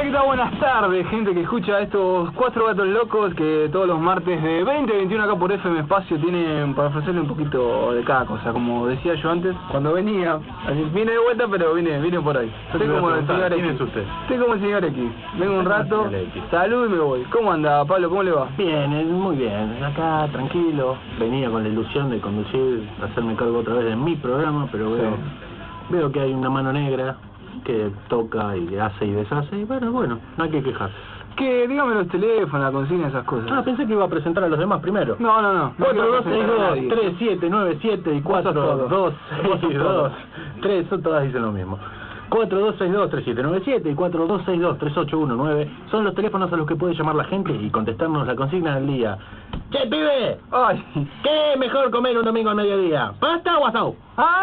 Hola, ¿qué tal? Buenas tardes, gente que escucha estos cuatro gatos locos que todos los martes de 20 a 21 acá por FM Espacio tienen para ofrecerle un poquito de cada cosa. Como decía yo antes, cuando venía, vine de vuelta, pero vine por ahí. Estoy como el señor X. Estoy como el señor X. Vengo un rato, salud y me voy. ¿Cómo anda, Pablo? ¿Cómo le va? Bien, muy bien. Acá, tranquilo. Venía con la ilusión de conducir, hacerme cargo otra vez de mi programa, pero veo que hay una mano negra que toca y hace y deshace, y bueno, no hay que quejarse. Que dígame los teléfonos, la consigna, esas cosas. Ah, pensé que iba a presentar a los demás primero. No. 4262-3797 y 4262. Tres, son todas dicen lo mismo. 4262-3797 y 4262-3819 son los teléfonos a los que puede llamar la gente y contestarnos la consigna del día. ¡Che, pibe! ¡Ay! ¿Qué es mejor comer un domingo al mediodía? ¿Pasta o asado?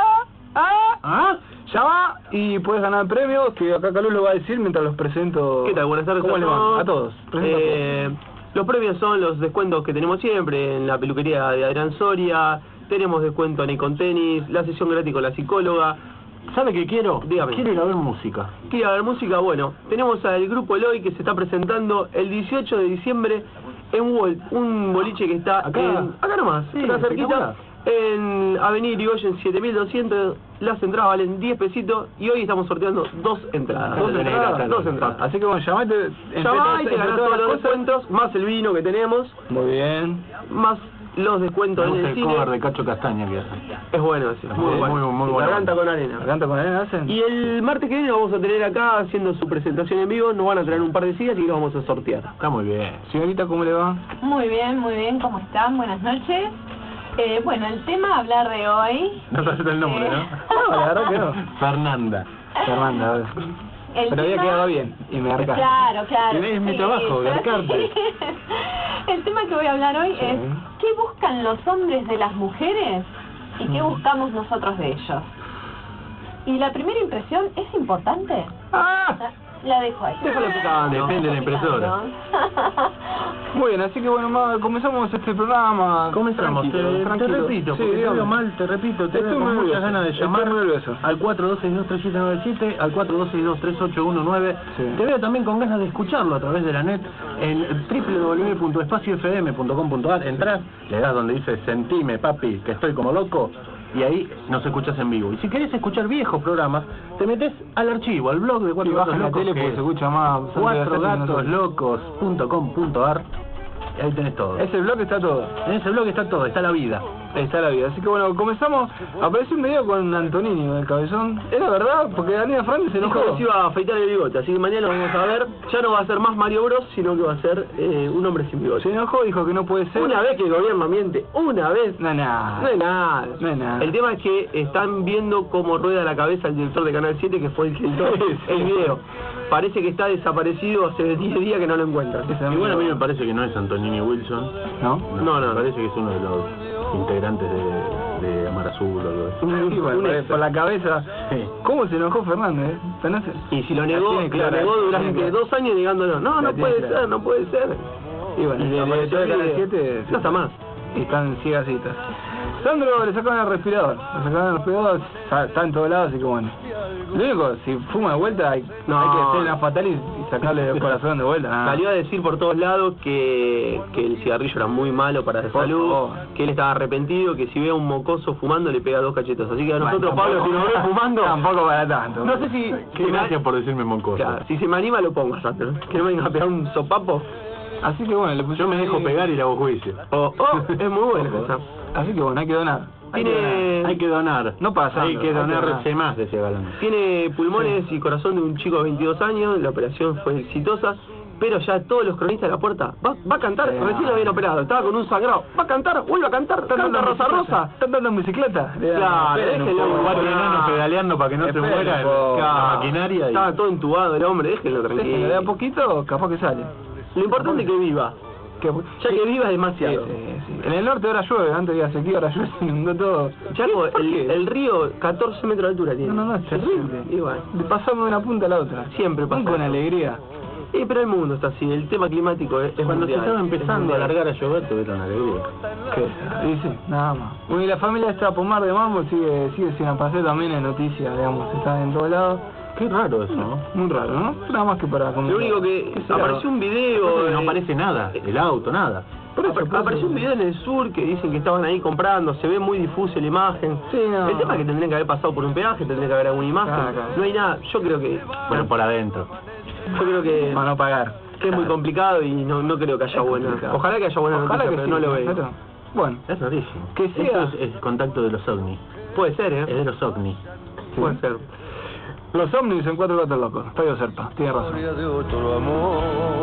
Llama y puedes ganar premios que acá Calú lo va a decir mientras los presento. ¿Qué tal? Buenas tardes. ¿Cómo le van? A todos. Los premios son los descuentos que tenemos siempre en la peluquería de Adrián Soria. Tenemos descuento en Icon Tenis, la sesión gratis con la psicóloga. ¿Sabe qué quiero? Dígame. Quiero ir a ver música. ¿Quiere ir a ver música? Bueno, tenemos al grupo Eloy que se está presentando el 18 de diciembre en Walt, un boliche que está acá nomás, sí, acá cerquita, en Avenida Irigoyen 7200. Las entradas valen 10 pesitos y hoy estamos sorteando dos entradas. Dos entradas. Así que bueno, llamate y te ganás todos los descuentos, más el vino que tenemos. Muy bien. Más los descuentos en el cine. El cover de Cacho Castaña que hacen. Es bueno ese, muy bueno. Muy bueno. Garganta con arena. ¿Garganta con arena hacen? Y el martes que viene lo vamos a tener acá haciendo su presentación en vivo. Nos van a traer un par de sillas y los vamos a sortear. Está muy bien. Señorita, ¿cómo le va? Muy bien, ¿cómo están? Buenas noches. Bueno, el tema a hablar de hoy... No te haces el nombre, ¿no? No, la verdad que no. Fernanda, a ver. Pero había quedado bien y me arcaste. Claro. Es mi trabajo, arcarte. El tema que voy a hablar hoy es ¿qué buscan los hombres de las mujeres y qué buscamos nosotros de ellos? Y la primera impresión es importante. La dejo ahí. Déjalo picando. Depende de la impresora. Muy bien, así que bueno, comenzamos este programa. Comenzamos, tranquilo. te repito, porque te veo mal, te repito, te veo con muchas ganas de llamar al 4262-3797, al 4262-3819. Te veo también con ganas de escucharlo a través de la net en www.espaciofm.com.ar. Entrás, le das donde dice sentime papi, que estoy como loco, y ahí nos escuchas en vivo. Y si querés escuchar viejos programas, te metes al archivo, al blog de Cuatro Gatos Locos, porque se escucha más. cuatrodatoslocos.com.ar. Y ahí tenés todo. Ese blog está todo. En ese blog está todo, está la vida. Está la vida. Así que bueno, comenzamos. Apareció un video con Antonini, el cabezón. ¿Era verdad? Porque Daniela Fernández se enojó. Dijo que se iba a afeitar el bigote, así que mañana lo vamos a ver. Ya no va a ser más Mario Bros, sino que va a ser un hombre sin bigote. Se enojó, dijo que no puede ser. Una vez que el gobierno miente, una vez. No es nada. No es nada. No es nada. El tema es que están viendo cómo rueda la cabeza el director de Canal 7, que fue el que editó el video. Parece que está desaparecido hace 10 días que no lo encuentran. Igual a mí me parece que no es Antonini Wilson. ¿No? No, parece que es uno de los integrantes de Amar Azul o algo así. Por la cabeza. Sí. ¿Cómo se enojó Fernández? Y si lo negó durante 2 años negándolo. No puede ser. Y bueno, el director de Canal 7 no está más. Y están ciegasitas. Sandro le sacaron el respirador. Está en todos lados, así que bueno. Lo único, si fuma de vuelta, hay que hacer una fatal y sacarle el corazón de vuelta. Salió a decir por todos lados que el cigarrillo era muy malo para la salud, que él estaba arrepentido, que si ve a un mocoso fumando le pega 2 cachetas. Así que a nosotros, Pablo, si nos ve fumando... Tampoco para tanto. No sé si... Gracias por decirme mocoso. Claro, si se me anima lo pongo, Sandro. Que no me venga a pegar un sopapo. Así que bueno, yo me dejo pegar y le hago juicio. Es muy bueno esa. Así que bueno, hay que donar. Hay que donar. No pasa. Hay que donarse más de ese galán. Tiene pulmones y corazón de un chico de 22 años. La operación fue exitosa. Pero ya todos los cronistas de la puerta. Va a cantar. Recién lo habían operado. Estaba con un sangrado. Va a cantar. Vuelve a cantar. Canta Rosa. ¿Están dando en bicicleta? Claro, déjenlo. Varios enanos pedaleando para que no se muera la maquinaria. Estaba todo entubado el hombre. Déjenlo tranquilo. De a poquito, capaz que sale. Lo importante es que viva. Ya que viva es demasiado. Sí. En el norte ahora llueve, antes había sequía, ahora llueve, se inundó todo. Chaco, el río 14 metros de altura tiene. No, es terrible. Igual. Pasamos de una punta a la otra. Siempre pasa. Con alegría. Pero el mundo está así, el tema climático es cuando mundial, se estaba empezando a largar a llover tuvieron alegría. Sí, nada más. Bueno, y la familia esta Pomar de Mambo sigue sin aparecer también en noticias, digamos, están en todos lados. Qué raro eso, ¿no? Muy raro, ¿no? Nada más que para... Lo único que apareció un video... No aparece nada, el auto, nada. Apareció un video en el sur que dicen que estaban ahí comprando, se ve muy difusa la imagen. Sí, no. El tema es que tendrían que haber pasado por un peaje, tendría que haber alguna imagen. Claro. No hay nada, yo creo que... Bueno, por adentro. Yo creo que... Para no pagar. Que es muy complicado y no creo que haya buena... Ojalá que haya buena noticia, pero sí, no lo veo. claro. Bueno, Es rarísimo. Que sea- Esto es contacto de los ovnis. Puede ser, Es de los ovnis. sí. Puede ser. Los ovnis en 4 gatos locos. Estadio Serpa, tiene razón. De otro amor.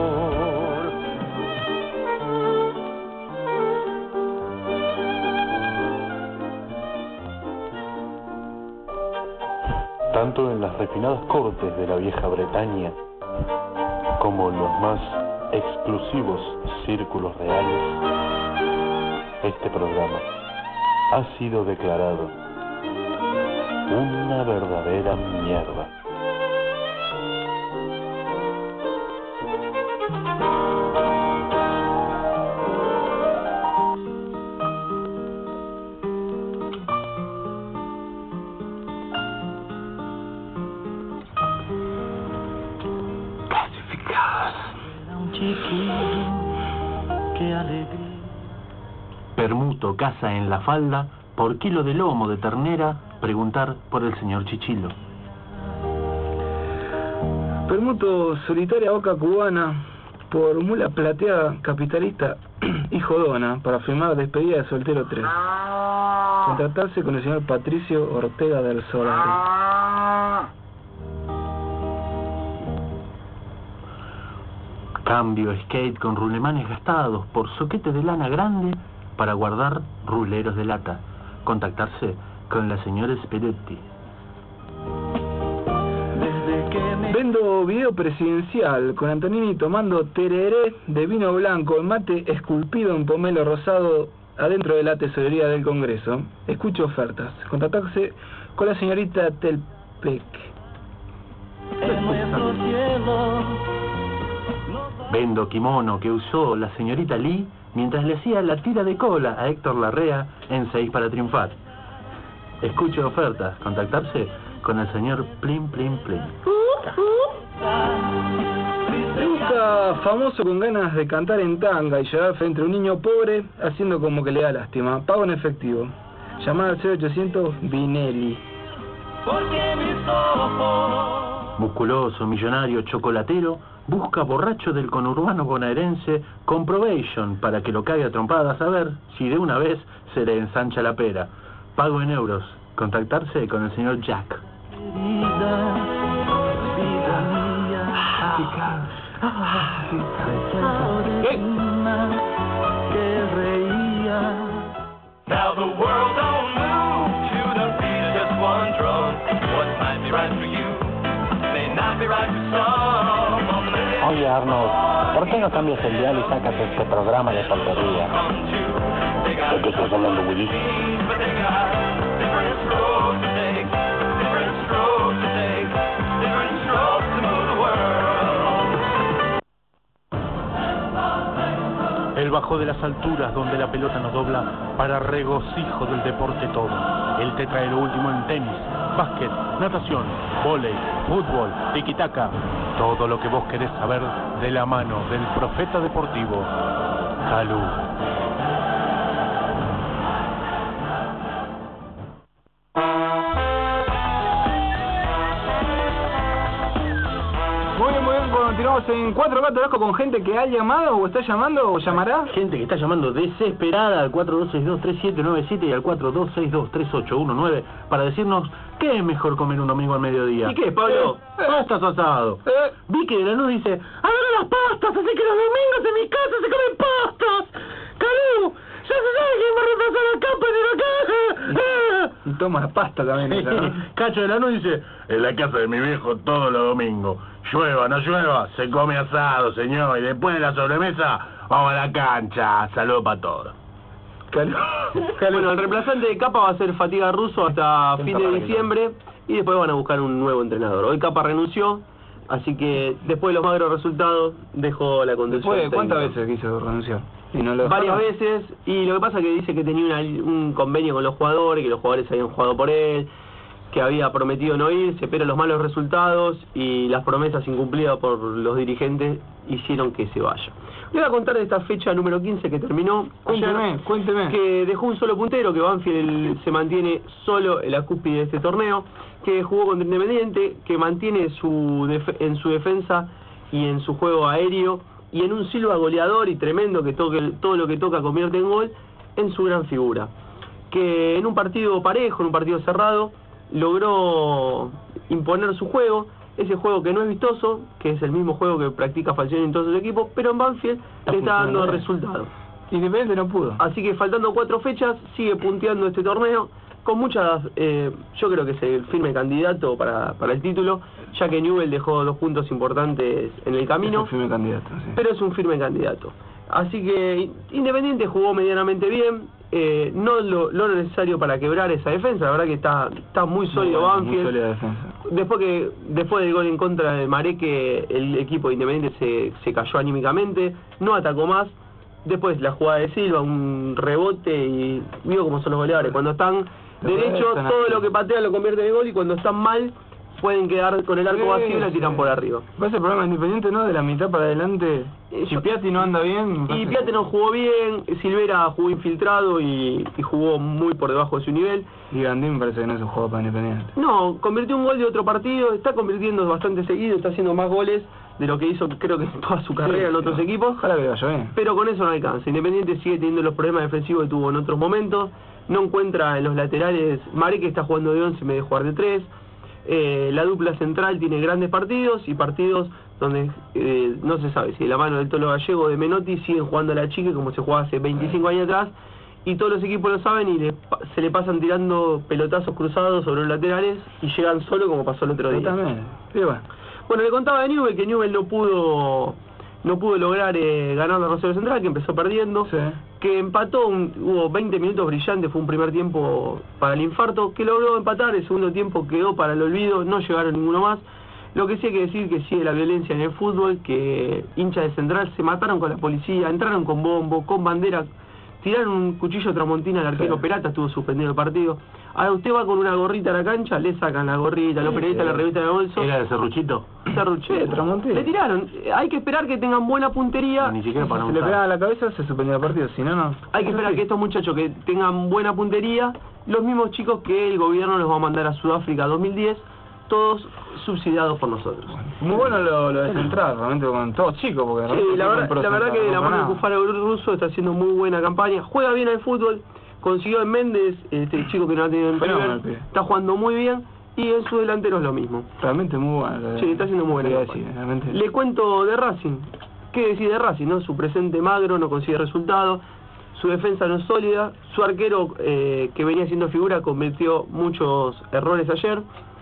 Tanto en las refinadas cortes de la vieja Bretaña como en los más exclusivos círculos reales, este programa ha sido declarado una verdadera mierda. Permuto caza en la falda, por kilo de lomo de ternera, preguntar por el señor Chichilo. Permuto solitaria boca cubana por mula plateada capitalista y jodona para firmar despedida de soltero 3. Contratarse con el señor Patricio Ortega del Solari. Cambio skate con rulemanes gastados por soquete de lana grande para guardar ruleros de lata. Contactarse con la señora Speretti. Vendo video presidencial con Antonini tomando tereré de vino blanco en mate esculpido en pomelo rosado adentro de la tesorería del Congreso. Escucho ofertas. Contactarse con la señorita Telpec. Vendo kimono que usó la señorita Lee mientras le hacía la tira de cola a Héctor Larrea en 6 para triunfar. Escucho ofertas. Contactarse con el señor Plim Plim Plim. Me busca famoso con ganas de cantar en tanga y llorar frente a un niño pobre haciendo como que le da lástima. Pago en efectivo. Llamada al 0800 Vinelli. Musculoso, millonario, chocolatero, busca borracho del conurbano bonaerense con probation para que lo cague a trompadas a ver si de una vez se le ensancha la pera. Pago en euros. Contactarse con el señor Jack. Now the world don't move to the beat of just one drum. What might be right for you may not be right for some. Oye Arnold, ¿por qué no cambias el dial y sacas este programa de porquería? ¿De qué estás hablando, Willy? But they got different strokes to take, different strokes to take, different strokes to move the world. Él bajó de las alturas donde la pelota no dobla para regocijo del deporte todo. Él te trae lo último en tenis, básquet, natación, vóley, fútbol, tiki-taka. Todo lo que vos querés saber de la mano del profeta deportivo, Calú. Muy bien, continuamos en 4 gatos locos con gente que ha llamado o está llamando o llamará. Gente que está llamando desesperada al 4262-3797 y al 4262-3819 para decirnos qué es mejor comer un domingo al mediodía. ¿Y qué, Pablo? Pastas o asado. Vicky de Lanús dice, ¡adoro las pastas! Así que los domingos en mi casa se comen pastas. ¡Calú! ¡Ya se sabe quién va a reemplazar a Capa en la casa! Y toma pasta también esa, ¿no? Cacho de Lanús dice, en la casa de mi viejo todos los domingos. Llueva, no llueva, se come asado, señor. Y después de la sobremesa, vamos a la cancha. Saludos para todos. Bueno, el reemplazante de Capa va a ser Fatiga Russo hasta fin de diciembre y después van a buscar un nuevo entrenador. Hoy Capa renunció, así que después de los magros resultados dejó la conducción. Después, ¿cuántas técnica. veces quiso renunciar? Y no lo Varias dejaron. veces, y lo que pasa es que dice que tenía un convenio con los jugadores, que los jugadores habían jugado por él, que había prometido no irse, pero los malos resultados y las promesas incumplidas por los dirigentes hicieron que se vaya. Le voy a contar de esta fecha número 15 que terminó ayer, Cuénteme. que dejó un solo puntero, que Banfield se mantiene solo en la cúspide de este torneo, que jugó contra Independiente, que mantiene en su defensa y en su juego aéreo y en un Silva goleador y tremendo que todo lo que toca convierte en gol, en su gran figura. Que en un partido parejo, en un partido cerrado, logró imponer su juego, ese juego que no es vistoso, que es el mismo juego que practica Falcioni en todos sus equipos, pero en Banfield le está dando resultados. Independiente no pudo. Así que faltando 4 fechas, sigue punteando este torneo, con muchas, yo creo que es el firme candidato para el título, ya que Newell dejó 2 puntos importantes en el camino, Es un firme candidato, sí. pero es un firme candidato. Así que Independiente jugó medianamente bien, no lo necesario para quebrar esa defensa, la verdad que está muy sólido Banfield. Muy sólida defensa. Después del gol en contra de Mareque, el equipo de Independiente se cayó anímicamente, no atacó más. Después la jugada de Silva, un rebote y vio cómo son los goleadores. Cuando están derechos, todo lo que patean lo convierte en gol, y cuando están mal, pueden quedar con el arco vacío y la tiran por arriba. Va a ser problema Independiente, ¿no? De la mitad para adelante. Si Piatti no anda bien... Y Piatti no jugó bien, Silvera jugó infiltrado y jugó muy por debajo de su nivel. Y Gandín me parece que no es un juego para Independiente. No, convirtió un gol de otro partido, está convirtiendo bastante seguido, está haciendo más goles de lo que hizo creo que en toda su carrera en otros equipos. Ojalá que vaya bien. Pero con eso no alcanza. Independiente sigue teniendo los problemas defensivos que tuvo en otros momentos. No encuentra en los laterales. Mareque está jugando de 11 en vez de jugar de 3. La dupla central tiene grandes partidos y partidos donde no se sabe si de la mano del Tolo Gallego o de Menotti siguen jugando a la chica como se jugaba hace 25 años atrás, y todos los equipos lo saben y se le pasan tirando pelotazos cruzados sobre los laterales y llegan solo como pasó el otro día. También. Sí, Bueno, le contaba a Newell que Newell no pudo lograr ganar la Rosario Central, que empezó perdiendo, sí. Que empató, hubo 20 minutos brillantes, fue un primer tiempo para el infarto, que logró empatar, el segundo tiempo quedó para el olvido, no llegaron ninguno más. Lo que sí hay que decir que sigue la violencia en el fútbol, que hinchas de Central se mataron con la policía, entraron con bombo, con bandera, tiraron un cuchillo tramontina al arquero Peralta, estuvo suspendido el partido. Ahora usted va con una gorrita a la cancha, le sacan la gorrita, los periodistas la revista de bolso. ¿Era de Serruchito? Serruchito, Tramontina. Le tiraron. Hay que esperar que tengan buena puntería. Ni siquiera para Si le pegaban a la cabeza se suspendía el partido, si no. Hay que esperar que estos muchachos que tengan buena puntería, los mismos chicos que el gobierno los va a mandar a Sudáfrica 2010, todos subsidiados por nosotros. Muy bueno lo de Central, realmente con todos chicos, porque sí, la verdad que la mano de Cufaro Russo está haciendo muy buena campaña, juega bien al fútbol, consiguió en Méndez, este chico que no ha tenido en River, está jugando muy bien, y en su delantero es lo mismo. Realmente muy bueno. Sí, está haciendo muy buena campaña. Realmente. Le cuento de Racing. ¿Qué decir de Racing, no? Su presente magro, no consigue resultados, su defensa no es sólida, su arquero que venía siendo figura cometió muchos errores ayer,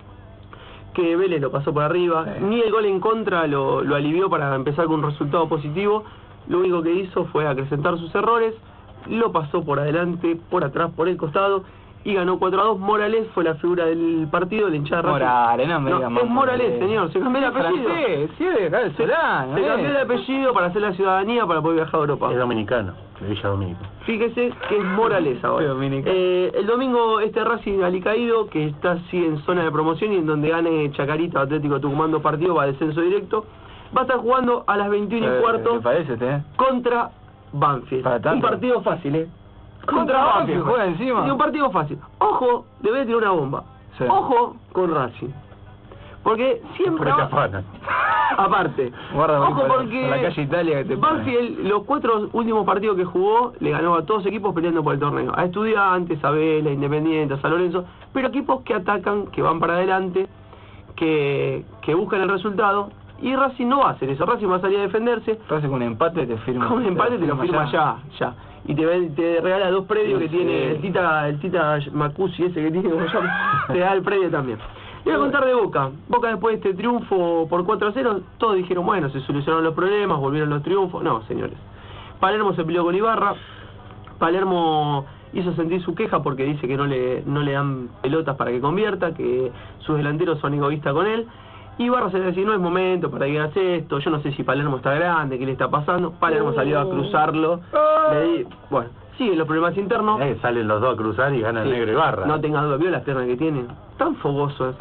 que Vélez lo pasó por arriba, ni el gol en contra lo alivió para empezar con un resultado positivo. Lo único que hizo fue acrecentar sus errores, lo pasó por adelante, por atrás, por el costado y ganó 4-2. Morales fue la figura del partido, la hinchada de Racing. Morales, no me diga es Morales, señor, se cambió el apellido. Sí, de acá del Solano. Se cambió el apellido para hacer la ciudadanía para poder viajar a Europa. Es dominicano, de Villa Domínico. Fíjese que es Morales ahora. El domingo Racing alicaído, que sigue en zona de promoción y en donde gane Chacarita Atlético Tucumán 2 partidos, va a descenso directo, va a estar jugando a las 21:15 contra Banfield. Un partido fácil, contra Banfield juega encima. Y un partido fácil. Ojo, le voy a tirar una bomba. Sí. Ojo con Racing. Porque siempre... Aparte. Guarda, ojo porque la calle Italia que te Banfield, los 4 últimos partidos que jugó, le ganó a todos equipos peleando por el torneo. A Estudiantes, a Vélez, a Independiente, a San Lorenzo. Pero equipos que atacan, que van para adelante, que buscan el resultado. Y Racing no va a hacer eso. Racing va a salir a defenderse. Racing con un empate te firma. Con un empate te lo firma ya. Y te regala 2 predios que tiene el Tita Macusi ese que tiene como yo. Te da el predio también. Le voy a contar de Boca. Boca después de este triunfo por 4-0, todos dijeron, bueno, se solucionaron los problemas, volvieron los triunfos. No, señores. Palermo se peleó con Ibarra. Palermo hizo sentir su queja porque dice que no le dan pelotas para que convierta, que sus delanteros son egoístas con él. Ibarra se le decía, no es momento para que digas esto, yo no sé si Palermo está grande, qué le está pasando. Palermo salió a cruzarlo, bueno, Siguen los problemas internos. Salen los dos a cruzar y ganan Negro y Barra. No tenga duda, vio las piernas que tiene. Tan fogosos.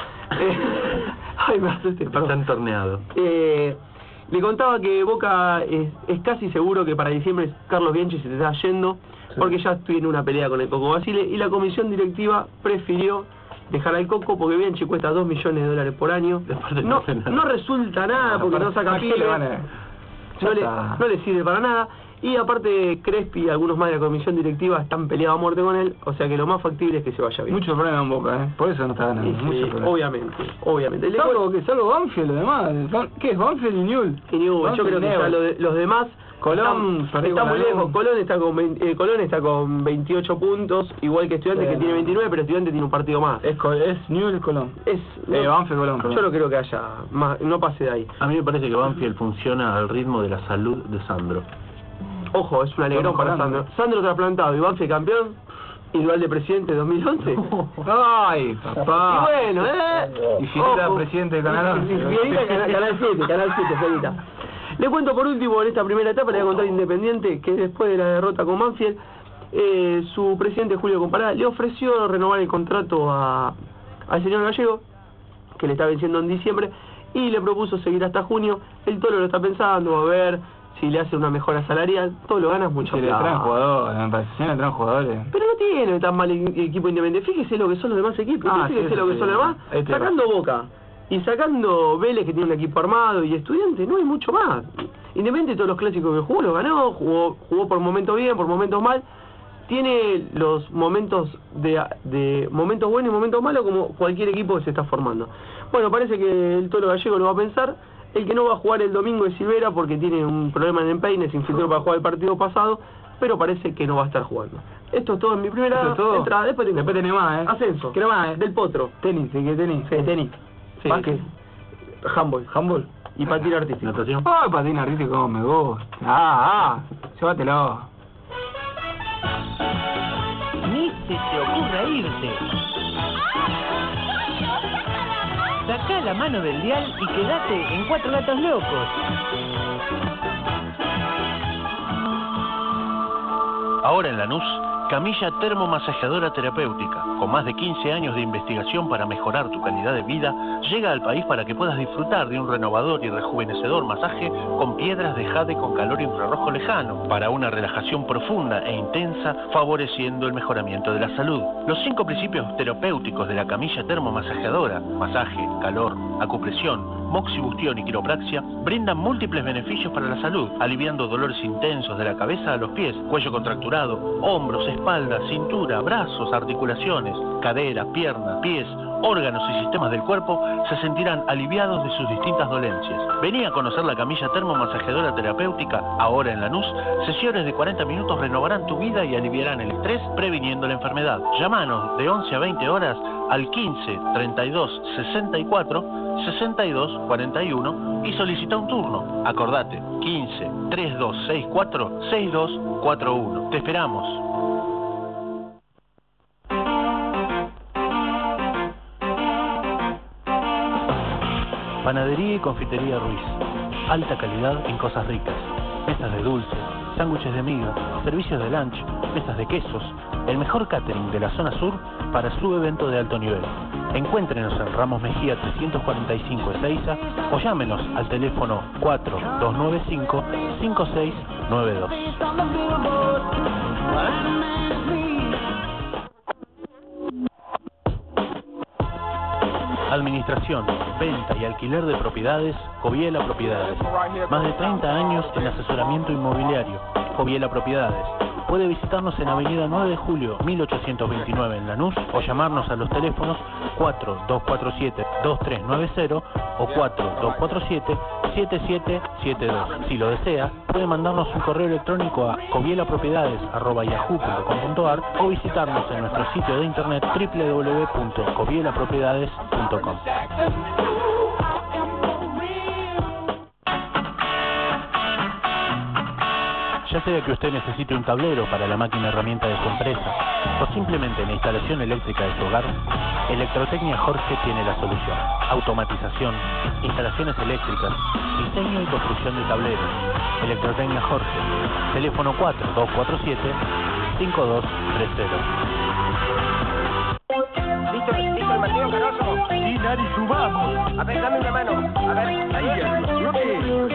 Ay, me asusté, perdón. Están torneados. Le contaba que Boca es casi seguro que para diciembre Carlos Bianchi se te está yendo, porque ya tiene una pelea con el Coco Basile, y la comisión directiva prefirió dejar al Coco porque Bianchi cuesta $2 millones por año. No resulta nada porque no saca pile, no le sirve para nada. Y aparte Crespi y algunos más de la comisión directiva están peleados a muerte con él, o sea que lo más factible es que se vaya bien. Mucho problema en Boca, por eso no está ganando. Sí, obviamente. Salvo Banfield, lo demás. ¿Qué es Banfield y Newell? Yo creo que ya los demás. Colón está muy lejos. Colón está con 28 puntos, igual que Estudiantes, que tiene 29, pero Estudiantes tiene un partido más. Es Newell Colón. Banfield Colón. Yo no creo que haya más, no pase de ahí. A mí me parece que Banfield funciona al ritmo de la salud de Sandro. Ojo, es un alegrón para Sandro. Sandro trasplantado y Banfield campeón, igual de presidente 2011. Ay, papá. Y bueno, Y Fierita presidente de Canal 11. Canal 7, Fierita. Le cuento por último, en esta primera etapa, le voy a contar Independiente, que después de la derrota con Banfield, su presidente Julio Comparada le ofreció renovar el contrato al señor Gallego, que le está venciendo en diciembre, y le propuso seguir hasta junio. El Tolo lo está pensando, a ver si le hace una mejora salarial. Tolo ganas mucho. Le traen jugadores, me parece, le traen jugadores. Pero no tiene tan mal equipo Independiente. Fíjese lo que son los demás equipos. Fíjese lo que son los demás. Sacando Boca y sacando Vélez, que tiene un equipo armado, y Estudiantes, no hay mucho más. Independiente, todos los clásicos que jugó, los ganó, jugó por momentos bien, por momentos mal. Tiene los momentos de momentos buenos y momentos malos, como cualquier equipo que se está formando. Bueno, parece que el Tolo Gallego lo va a pensar. El que no va a jugar el domingo es Silvera, porque tiene un problema en el empeine, se infiltró para jugar el partido pasado, pero parece que no va a estar jugando. Esto es todo en mi primera entrada. Después tenés más, Ascenso. ¿Qué más, Del Potro. Tenis, ¿qué tenis? Sí. Tenis. Sí. Básquet. Handball. Y patín artístico. ¿Natación? Ay, patín artístico, como me gusta. Llévatelo. Ni se te ocurra irte. Sacá la mano del dial y quédate en Cuatro Gatos Locos. Ahora en Lanús, camilla termomasajeadora terapéutica, con más de 15 años de investigación para mejorar tu calidad de vida, llega al país para que puedas disfrutar de un renovador y rejuvenecedor masaje con piedras de jade con calor infrarrojo lejano, para una relajación profunda e intensa, favoreciendo el mejoramiento de la salud. Los 5 principios terapéuticos de la camilla termomasajeadora, masaje, calor, acupresión, moxibustión y quiropraxia, brindan múltiples beneficios para la salud, aliviando dolores intensos de la cabeza a los pies, cuello contracturado, hombros, espalda, cintura, brazos, articulaciones, cadera, piernas, pies, órganos y sistemas del cuerpo se sentirán aliviados de sus distintas dolencias. Vení a conocer la camilla termomasajeadora terapéutica, ahora en Lanús. Sesiones de 40 minutos renovarán tu vida y aliviarán el estrés, previniendo la enfermedad. Llámanos de 11 a 20 horas al 15 32 64 62 41 y solicita un turno. Acordate, 15 3264 6241. Te esperamos. Panadería y Confitería Ruiz. Alta calidad en cosas ricas. Mesas de dulce, sándwiches de miga, servicios de lunch, mesas de quesos. El mejor catering de la zona sur para su evento de alto nivel. Encuéntrenos en Ramos Mejía 345 Ezeiza o llámenos al teléfono 4295-5692. Administración, venta y alquiler de propiedades, Coviela Propiedades. Más de 30 años en asesoramiento inmobiliario, Coviela Propiedades. Puede visitarnos en Avenida 9 de Julio, 1829 en Lanús, o llamarnos a los teléfonos 4247-2390 o 4247-7772. Si lo desea, puede mandarnos un correo electrónico a covielapropiedades@yahoo.com.ar o visitarnos en nuestro sitio de internet www.covielapropiedades.com. Ya sea que usted necesite un tablero para la máquina herramienta de su empresa o simplemente la instalación eléctrica de su hogar, Electrotecnia Jorge tiene la solución. Automatización, instalaciones eléctricas, diseño y construcción de tableros. Electrotecnia Jorge, teléfono 4247-5500. 5230. ¿Listo el Mateo Canoso? Sí, Nari, subamos. A ver, dame una mano. A ver, ahí.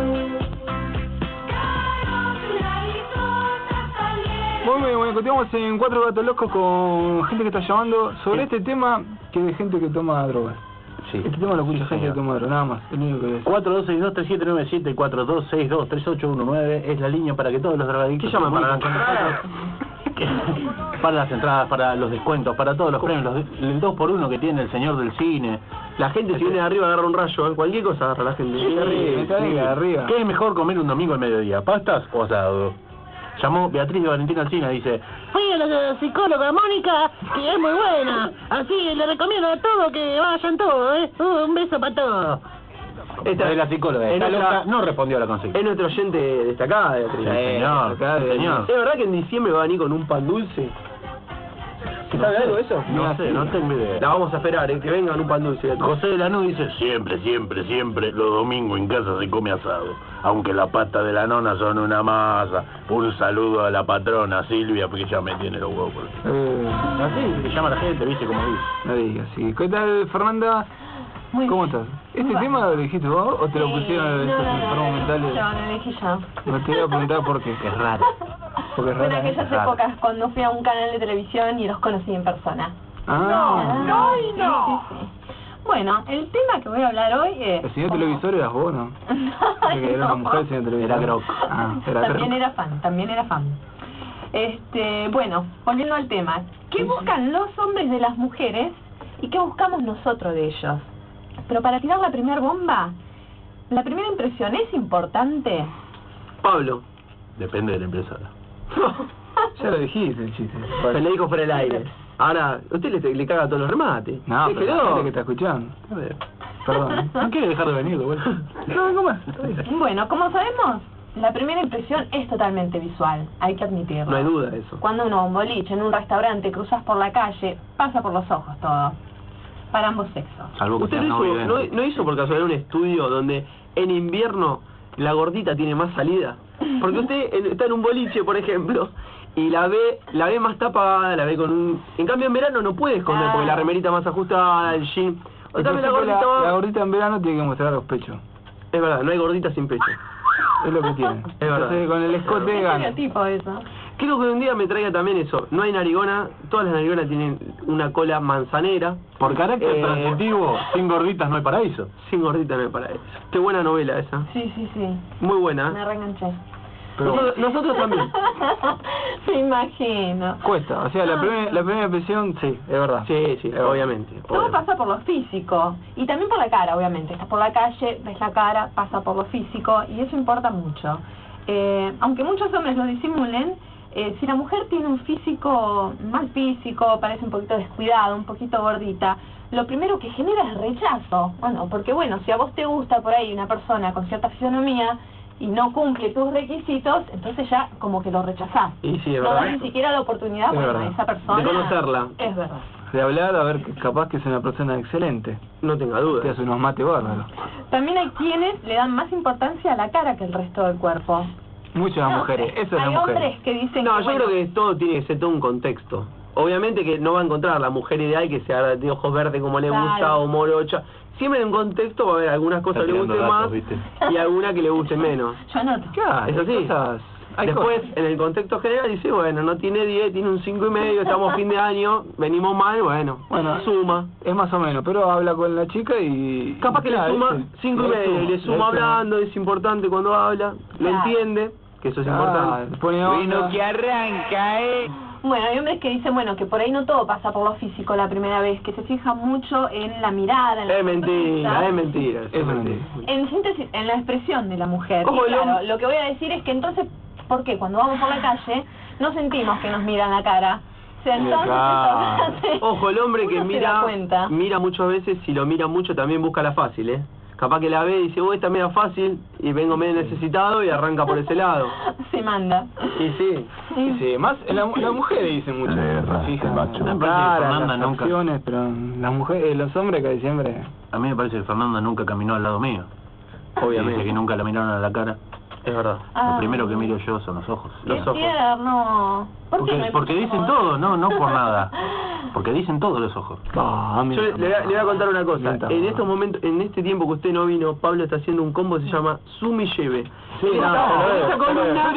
Muy bien, bueno, continuamos en Cuatro Gatos Locos con gente que está llamando sobre este tema que es de gente que toma drogas. Sí. Este tema lo escucha gente que toma drogas, nada más, el único que es. 4262-3797 y 4262-3819 es la línea para que todos los drogadictos... ¿Qué llaman para las entradas? Para las entradas, para los descuentos, para todos los premios, el 2x1 que tiene el señor del cine. La gente si viene de arriba agarra un rayo, cualquier cosa agarra la gente. Sí, arriba. ¿Qué es mejor comer un domingo al mediodía, pastas o asado? Llamó Beatriz de Valentina Alsina, dice: fui a la psicóloga Mónica, que es muy buena, así le recomiendo a todos que vayan todos, un beso para todos. Esta es la psicóloga, esta loca no respondió a la consigna. Es nuestro oyente destacada, Beatriz. Señor, señor. ¿Es verdad que en diciembre va a venir con un pan dulce? ¿Sabe algo de eso? No sé, no tengo idea. La vamos a esperar, que venga con un pan dulce. José de Lanús dice: siempre, los domingos en casa se come asado. Aunque la pasta de la nona son una masa. Un saludo a la patrona Silvia, porque ya me tiene los huevos. Así se llama la gente, viste como dice. No digas, sí. ¿Qué tal, Fernanda? ¿Cómo estás? ¿Este tema lo dijiste vos o te lo pusieron estos enfermos mentales? Yo, lo dije yo. No te voy a preguntar por qué. Es raro. Porque es Fue en raro. aquellas épocas cuando fui a un canal de televisión y los conocí en persona. No. Sí, sí. Bueno, el tema que voy a hablar hoy es... El señor televisor eras vos, ¿no? Que era una mujer el señor televisor. Era Grok. También era fan. Bueno, volviendo al tema. ¿Qué buscan los hombres de las mujeres y qué buscamos nosotros de ellos? Pero para tirar la primera bomba, ¿la primera impresión es importante? Pablo. Depende de la empresa. Ya lo dijiste el chiste. Se le dijo fuera el aire. Ahora, usted le caga todos los remates. No, pero la Déjelo. gente que está escuchando. A ver. Perdón. No quiere dejar de venir, güey. No, vengo más. Bueno, como sabemos, la primera impresión es totalmente visual, hay que admitirlo. No hay duda de eso. Cuando uno va a un boliche, en un restaurante, cruzas por la calle, pasa por los ojos todo. Para ambos sexos. Salvo que ¿Usted sea no hizo por casualidad un estudio donde en invierno la gordita tiene más salida? Porque usted está en un boliche, por ejemplo, y la ve más tapada, la ve con un... En cambio en verano no puede esconder porque la remerita más ajustada, el jean... O tal vez la gordita en verano tiene que mostrar los pechos. Es verdad, no hay gordita sin pecho. Es lo que tiene. Es verdad. Entonces, con el escote ¿Qué gana. estereotipo eso? Creo que un día me traiga también eso. No hay narigona, todas las narigonas tienen una cola manzanera. Por carácter transitivo, sin gorditas no hay paraíso. Sin gordita no hay para eso. Qué buena novela esa. Sí. Muy buena. Me reenganché. Pero Nosotros también. Me imagino. cuesta, o sea, la primera impresión, sí, es verdad. Sí, obviamente. Todo pasa por lo físico y también por la cara, obviamente. Estás por la calle, ves la cara, pasa por lo físico y eso importa mucho. Aunque muchos hombres lo disimulen, si la mujer tiene un mal físico, parece un poquito descuidado, un poquito gordita, lo primero que genera es rechazo. Bueno, porque si a vos te gusta por ahí una persona con cierta fisonomía y no cumple tus requisitos, entonces ya como que lo rechazás. Y sí, es no verdad. das ni siquiera la oportunidad a esa persona de conocerla. Es verdad. De hablar, a ver, capaz que es una persona excelente. No tenga duda. Te hace unos mates bárbaros. También hay quienes le dan más importancia a la cara que el resto del cuerpo. Muchas mujeres, eso es hay la mujer. hombres que dicen No, que, yo creo que todo tiene que ser todo un contexto. Obviamente que no va a encontrar la mujer ideal que sea de ojos verdes como le gusta o morocha. Siempre en un contexto va a haber algunas cosas que le gusten más y algunas que le gusten menos. Yo noto. Claro, Es así. Después, en el contexto general, dice, bueno, no tiene 10, tiene un 5,5, estamos a fin de año, venimos mal, bueno, suma. Es más o menos, pero habla con la chica y... Capaz que le suma 5,5, y le suma hablando, es importante cuando habla, lo entiende, que eso es importante. Bueno, que arranca, Bueno, hay hombres que dicen, que por ahí no todo pasa por lo físico la primera vez, que se fija mucho en la mirada, en la Es mentira, es mentira. En síntesis, en la expresión de la mujer. Ojo, Y claro, lo que voy a decir es que entonces, ¿por qué? Cuando vamos por la calle, no sentimos que nos miran la cara. O sea, entonces, Ojo, el hombre que uno se da mira cuenta. muchas veces, si lo mira mucho, también busca la fácil, Capaz que la ve y dice, esta media fácil, y vengo medio necesitado, y arranca por ese lado. Se manda. Y sí. Sí, más la mujer dice mucho. Fernanda nunca. Pero las mujeres, los hombres casi siempre. A mí me parece que Fernanda nunca caminó al lado mío. Obviamente. Dice que nunca la miraron a la cara. Es verdad. Lo primero que miro yo son los ojos. Qué tierno. ¿Por qué no hay porque dicen todo, no por nada. Porque dicen todo los ojos. Yo le voy a contar una cosa. En estos momentos, en este tiempo que usted no vino, Pablo está haciendo un combo que se llama Sumi Lleve. Esa columna,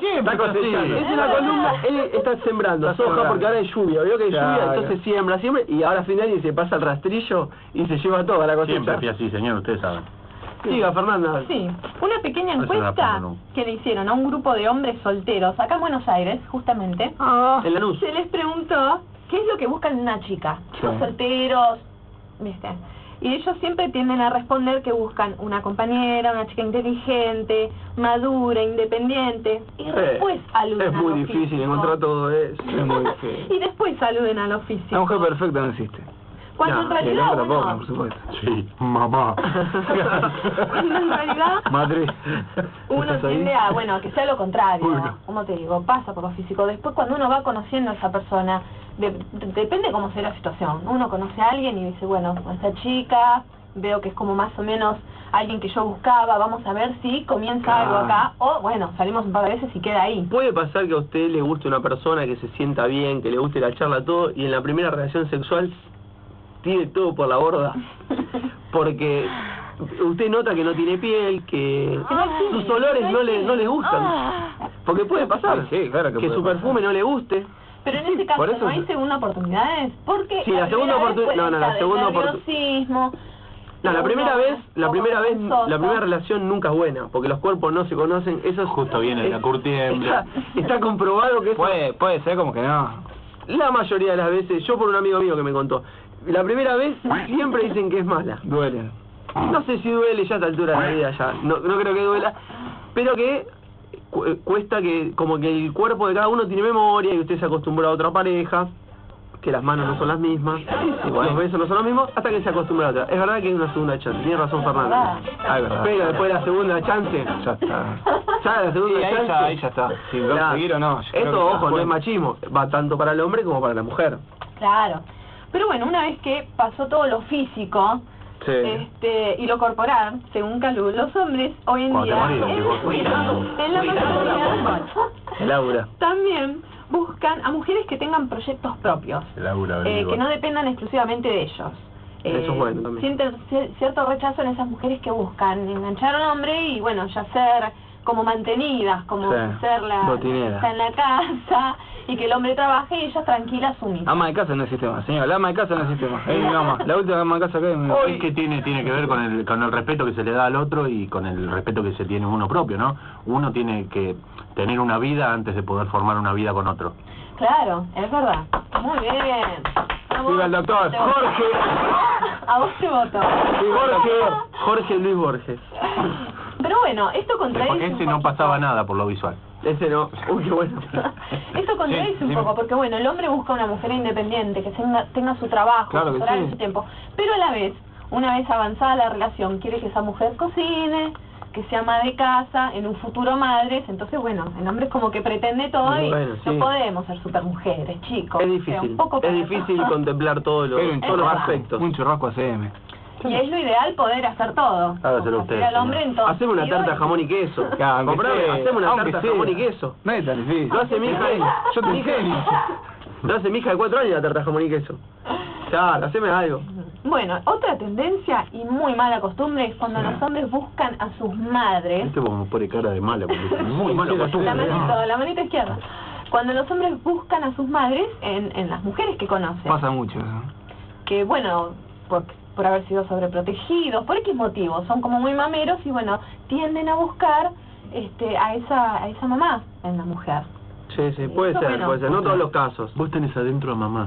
es una columna, él está sembrando soja porque ahora hay lluvia, vio que hay lluvia, entonces siembra, y ahora al final y se pasa el rastrillo y se lleva toda la cosecha. Siempre fui así, señor, ustedes saben. Siga, Fernanda. Sí, una pequeña encuesta que le hicieron a un grupo de hombres solteros acá en Buenos Aires, justamente. En Lanús. Se les preguntó qué es lo que buscan en una chica. Chicos solteros, ¿viste? Y ellos siempre tienden a responder que buscan una compañera, una chica inteligente, madura, independiente. Y después aluden Es a muy lo difícil físico. encontrar todo eso. Es muy difícil. Y después aluden a lo físico. La mujer perfecta no existe. Cuando en realidad uno... por supuesto. Sí, mamá. Cuando en realidad Madre. uno tiende a, bueno, que sea lo contrario. Como te digo, pasa por lo físico. Después cuando uno va conociendo a esa persona, depende cómo sea la situación. Uno conoce a alguien y dice, bueno, esta chica, veo que es como más o menos alguien que yo buscaba, vamos a ver si comienza algo acá, o bueno, salimos un par de veces y queda ahí. Puede pasar que a usted le guste una persona, que se sienta bien, que le guste la charla, todo, y en la primera relación sexual tire todo por la borda, porque usted nota que no tiene piel, que sus olores no le gustan, porque puede pasar Sí, claro que su perfume no le guste. Pero en este caso no hay segunda oportunidades, porque Sí, la segunda oportunidad, la segunda oportunidad. No, la primera relación nunca es buena, porque los cuerpos no se conocen, eso es justo viene de la curtiembre. Está comprobado que eso Puede ser como que no. la mayoría de las veces, yo por un amigo mío que me contó, la primera vez siempre dicen que es mala. Duele. No sé si duele ya a esta altura de la vida, ya no creo que duela, pero que cuesta que como que el cuerpo de cada uno tiene memoria y usted se acostumbra a otra pareja, que las manos no son las mismas, los besos no son los mismos, hasta que se acostumbra a otra. Es verdad que hay una segunda chance, tiene razón Fernanda. Pero después de la segunda chance, Ya está. ya la segunda chance, Ahí ya está. Si lo Claro. seguir o no. yo creo Esto, que ojo, no es machismo, va tanto para el hombre como para la mujer. Claro. Pero bueno, una vez que pasó todo lo físico y lo corporal, según Calú, los hombres hoy en día, en la mayoría, Laura. también buscan a mujeres que tengan proyectos propios, que no dependan exclusivamente de ellos. Eso es bueno también. Sienten cierto rechazo en esas mujeres que buscan enganchar a un hombre y bueno, ya ser como mantenidas, como ser la botinera. que está en la casa y que el hombre trabaje y ellas tranquilas sumisas. Ama de casa no existe más, señor. La ama de casa no existe más. Es mi mamá. La última ama de casa que Es que tiene que ver con el respeto que se le da al otro y con el respeto que se tiene uno propio, ¿no? Uno tiene que tener una vida antes de poder formar una vida con otro. Claro, es verdad. Muy bien. Viva el doctor Jorge. A vos te voto. Jorge Luis Borges. Pero bueno, esto contradice Porque ese un no poquito. pasaba nada por lo visual. Ese no. Uy, qué bueno. Esto contradice un poco, porque bueno, el hombre busca una mujer independiente, que tenga su trabajo, Claro su que horario, sí. su tiempo, pero a la vez, una vez avanzada la relación, quiere que esa mujer cocine, que sea ama de casa, en un futuro madres, entonces bueno, el hombre es como que pretende todo y Bueno, sí. no podemos ser supermujeres, chicos. Es O sea, difícil, un poco es para difícil eso. contemplar todos los aspectos. Un churrasco ACM. Y es lo ideal poder hacer todo. Hágaselo usted, Hacer al hombre en todo. Hacemos una sentido tarta y- jamón y queso. Aunque Comprame, sea, hacemos una aunque tarta sea. jamón y queso. No es tan difícil. Lo hace mi hija. Yo te mi hija- enseño. Lo hace mi hija de 4 años la tarta jamón y queso. Claro, haceme algo. Bueno, otra tendencia y muy mala costumbre es cuando los hombres buscan a sus madres. Este como pone cara de mala, porque es muy malo La manita izquierda. Cuando los hombres buscan a sus madres en las mujeres que conocen. Pasa mucho eso. Que bueno, por haber sido sobreprotegidos, por X motivos, son como muy mameros y bueno, tienden a buscar a esa mamá en la mujer. Sí, puede Eso ser, bueno. puede ser. No todos los casos. Vos tenés adentro a mamá.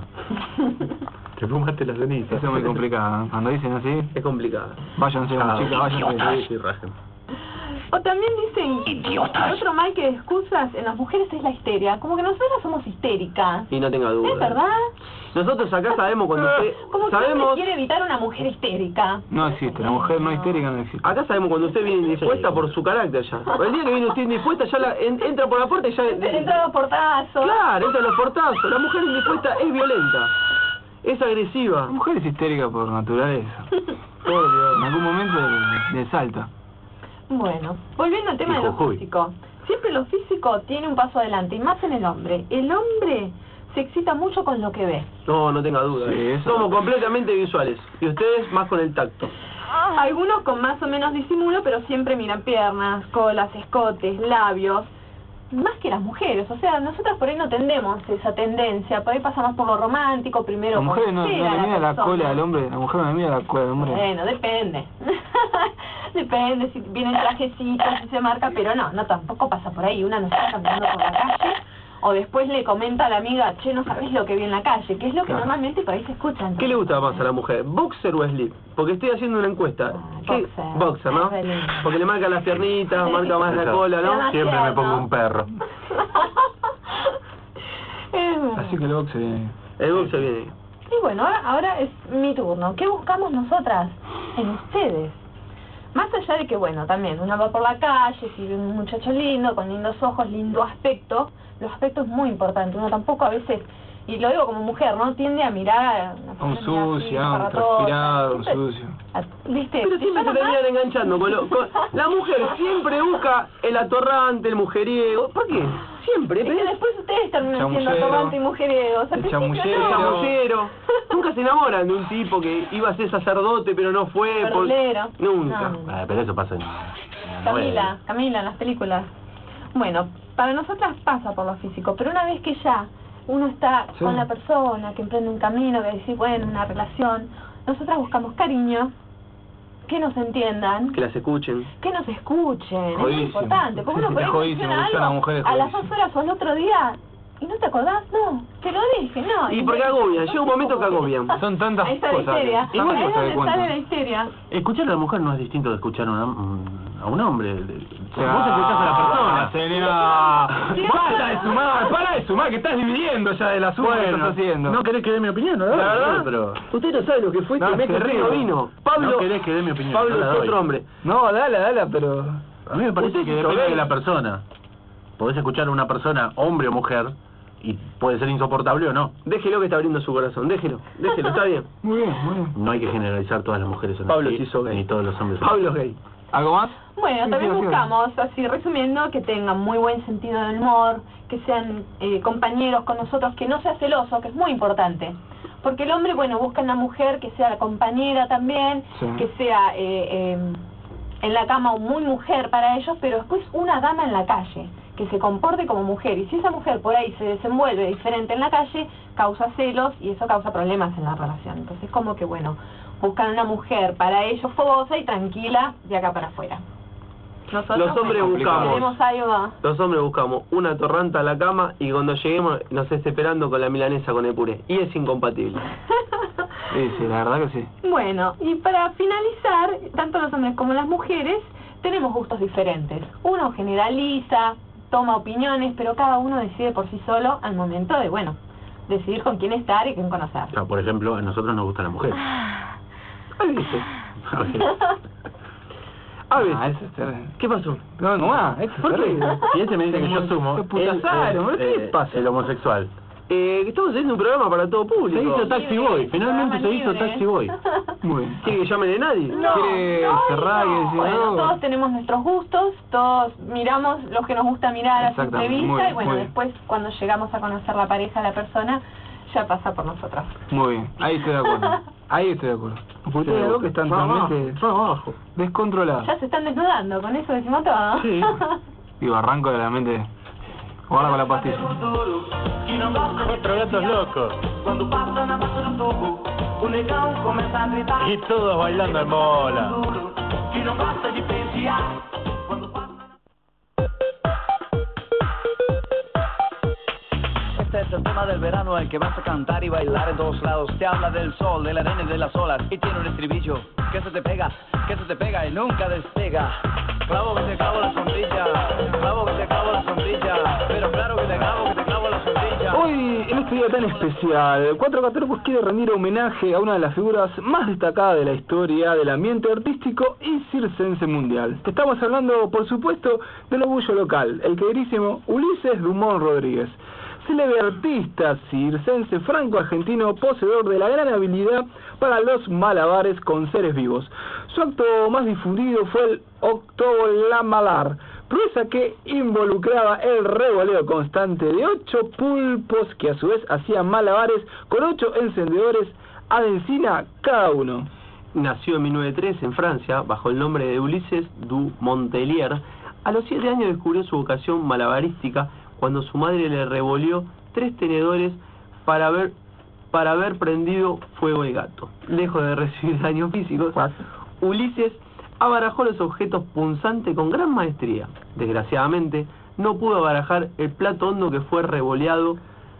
Te fumaste la ceniza. Eso es muy complicado. Cuando dicen así, Es complicado. váyanse, chicas, váyanse. Sí, rajen. O también dicen, otro mal que excusas en las mujeres es la histeria. Como que nosotras somos histéricas. Y no tenga duda. ¿Es verdad? Nosotros acá sabemos cuando usted... Como que Sabemos... hombre quiere evitar una mujer histérica. No existe. La mujer no histérica no existe. Acá sabemos cuando usted viene indispuesta por su carácter ya. El día que viene usted indispuesta ya entra por la puerta y ya... Entra los portazos. Claro, entra los portazos. La mujer indispuesta es violenta. Es agresiva. La mujer es histérica por naturaleza. Por Dios. En algún momento le salta. Bueno, volviendo al tema Y de lo Jujuy. físico. Siempre lo físico tiene un paso adelante, y más en el hombre. El hombre se excita mucho con lo que ve. No, no tenga duda. Sí, eso. Somos completamente visuales. Y ustedes más con el tacto. Algunos con más o menos disimulo, pero siempre miran piernas, colas, escotes, labios. Más que las mujeres, o sea, nosotras por ahí no tendemos esa tendencia, por ahí pasamos por lo romántico primero. La mujer no conocer le a mira la persona. cola al hombre, la mujer no le mira la cola al hombre. Bueno, depende. Depende si viene el trajecito, si se marca, pero no, tampoco pasa por ahí. Una no está caminando por la calle, o después le comenta a la amiga, che, no sabés lo que vi en la calle, que es lo que normalmente por ahí se escucha. ¿Qué le gusta más a la mujer? ¿Boxer o slip? Porque estoy haciendo una encuesta. ¿Qué? Boxer, ¿no? Porque le marca las piernitas, marca más la cola, ¿no? Siempre me pongo un perro. Así que el boxe viene. El boxer viene. Y bueno, ahora es mi turno. ¿Qué buscamos nosotras en ustedes? Más allá de que, bueno, también uno va por la calle, si ve un muchacho lindo, con lindos ojos, lindo aspecto, los aspectos es muy importante. Uno tampoco a veces, y lo digo como mujer, ¿no? Tiende a mirar a Un sucio, un transpirado, un sucio. ¿Viste? Pero siempre se terminan enganchando la mujer siempre busca el atorrante, el mujeriego. ¿Por qué? Siempre. Es que después ustedes terminan siendo Chamullero. atorrante y mujeriegos. Al El principio chamullero. no. Chamullero. Nunca se enamoran de un tipo que iba a ser sacerdote pero no fue. Verdulero. Nunca. No. Pero eso pasa en la novela. Camila, en las películas. Bueno, para nosotras pasa por lo físico, pero una vez que ya uno está Sí. con la persona, que emprende un camino, que decir, bueno, una relación, nosotras buscamos cariño, que nos entiendan, Que las escuchen. que nos escuchen, es muy Jodísimo. importante, porque uno Es por ahí jodísimo, menciona buscar a algo mujeres a las jodísimo. 2 horas o al otro día, y no te acordás, no, te lo dije, no. Y porque agobian, llega un momento que agobian. Son tantas Ahí está la cosas. histeria, que- ahí tantas es cosas que donde sale la cuentan. histeria. Escuchar a la mujer no es distinto de escuchar a un hombre. O sea, Vos escuchás a la persona. Selena, para de sumar, que estás dividiendo ya de la suma que estás haciendo. No querés que dé mi opinión, ¿no? La verdad, Pero usted no sabe lo que fue No, que mete terrible. vino. Pablo, no querés que dé mi opinión. Pablo no la es doy. otro hombre. No, dala, pero... A mí me parece Usted que hizo depende ver. de la persona. Podés escuchar a una persona, hombre o mujer, y puede ser insoportable o no. Déjelo que está abriendo su corazón, déjelo, está bien. Muy bien, muy bien. No hay que generalizar todas las mujeres son Pablo así, se hizo gay. ni todos los hombres son Pablo así. es gay. ¿Algo más? Bueno, Sí, también sí, buscamos, así resumiendo, que tengan muy buen sentido del humor, que sean compañeros con nosotros, que no sea celoso, que es muy importante. Porque el hombre, bueno, busca una mujer que sea compañera también, Sí. que sea en la cama muy mujer para ellos, pero después una dama en la calle, que se comporte como mujer. Y si esa mujer por ahí se desenvuelve diferente en la calle, causa celos y eso causa problemas en la relación. Entonces, como que, bueno, buscan una mujer para ellos fogosa y tranquila de acá para afuera. Nosotros, Los hombres bueno, buscamos. queremos algo. Los hombres buscamos una torranta a la cama y cuando lleguemos nos esté esperando con la milanesa con el puré. Y es incompatible. Sí, la verdad que sí. Bueno, y para finalizar, tanto los hombres como las mujeres tenemos gustos diferentes. Uno generaliza, toma opiniones, pero cada uno decide por sí solo al momento de, bueno, decidir con quién estar y quién conocer. O sea, por ejemplo, a nosotros nos gusta la mujer. ¿Qué dice? A ver. A ver, Ah, eso es terrible. ¿qué pasó? No, no más. Esto es ¿Por qué? terrible. Y este me dice que yo sumo. Qué putazaron, él, ¿qué pasa? El homosexual. Estamos haciendo un programa para todo público. Se hizo Taxi Boy, finalmente se hizo libre. Taxi Boy. Muy bien. ¿Quiere que llamen a nadie? ¿Quiere cerrar y decir Bueno, algo? todos tenemos nuestros gustos, todos miramos lo que nos gusta mirar a simple Exactamente, muy vista bien, y bueno, muy bien. después cuando llegamos a conocer la pareja, la persona, ya pasa por nosotros. Muy bien, ahí estoy de acuerdo. Ahí estoy de acuerdo. Porque ustedes dos que están totalmente descontrolados. Ya se están desnudando, con eso decimos todo. Sí. Digo, arranco de la mente. Guarda con la pastilla. Cuatro gatos locos. Y todos bailando en bola. Este es el tema del verano, el que vas a cantar y bailar en todos lados. Te habla del sol, de la arena y de las olas. Y tiene un estribillo que se te pega y nunca despega. Clavo que te clavo la sombrilla, clavo que te clavo la sombrilla. Pero claro que te clavo la sombrilla. Hoy, en este día tan especial, Cuatro Catorcos quiere rendir homenaje a una de las figuras más destacadas de la historia del ambiente artístico y circense mundial. Estamos hablando, por supuesto, del orgullo local, el queridísimo Ulises Dumont Rodríguez. célebre artista circense franco-argentino poseedor de la gran habilidad para los malabares con seres vivos. Su acto más difundido fue el octolamalar, proeza que involucraba el revoleo constante de 8 pulpos que a su vez hacían malabares con 8 encendedores a encina cada uno. Nació en 1903 en Francia bajo el nombre de Ulises du Montelier. A los 7 años descubrió su vocación malabarística cuando su madre le revolvió 3 tenedores para haber prendido fuego el gato. Lejos de recibir daños físicos, Ulises abarajó los objetos punzantes con gran maestría. Desgraciadamente, no pudo abarajar el plato hondo que fue revoleado.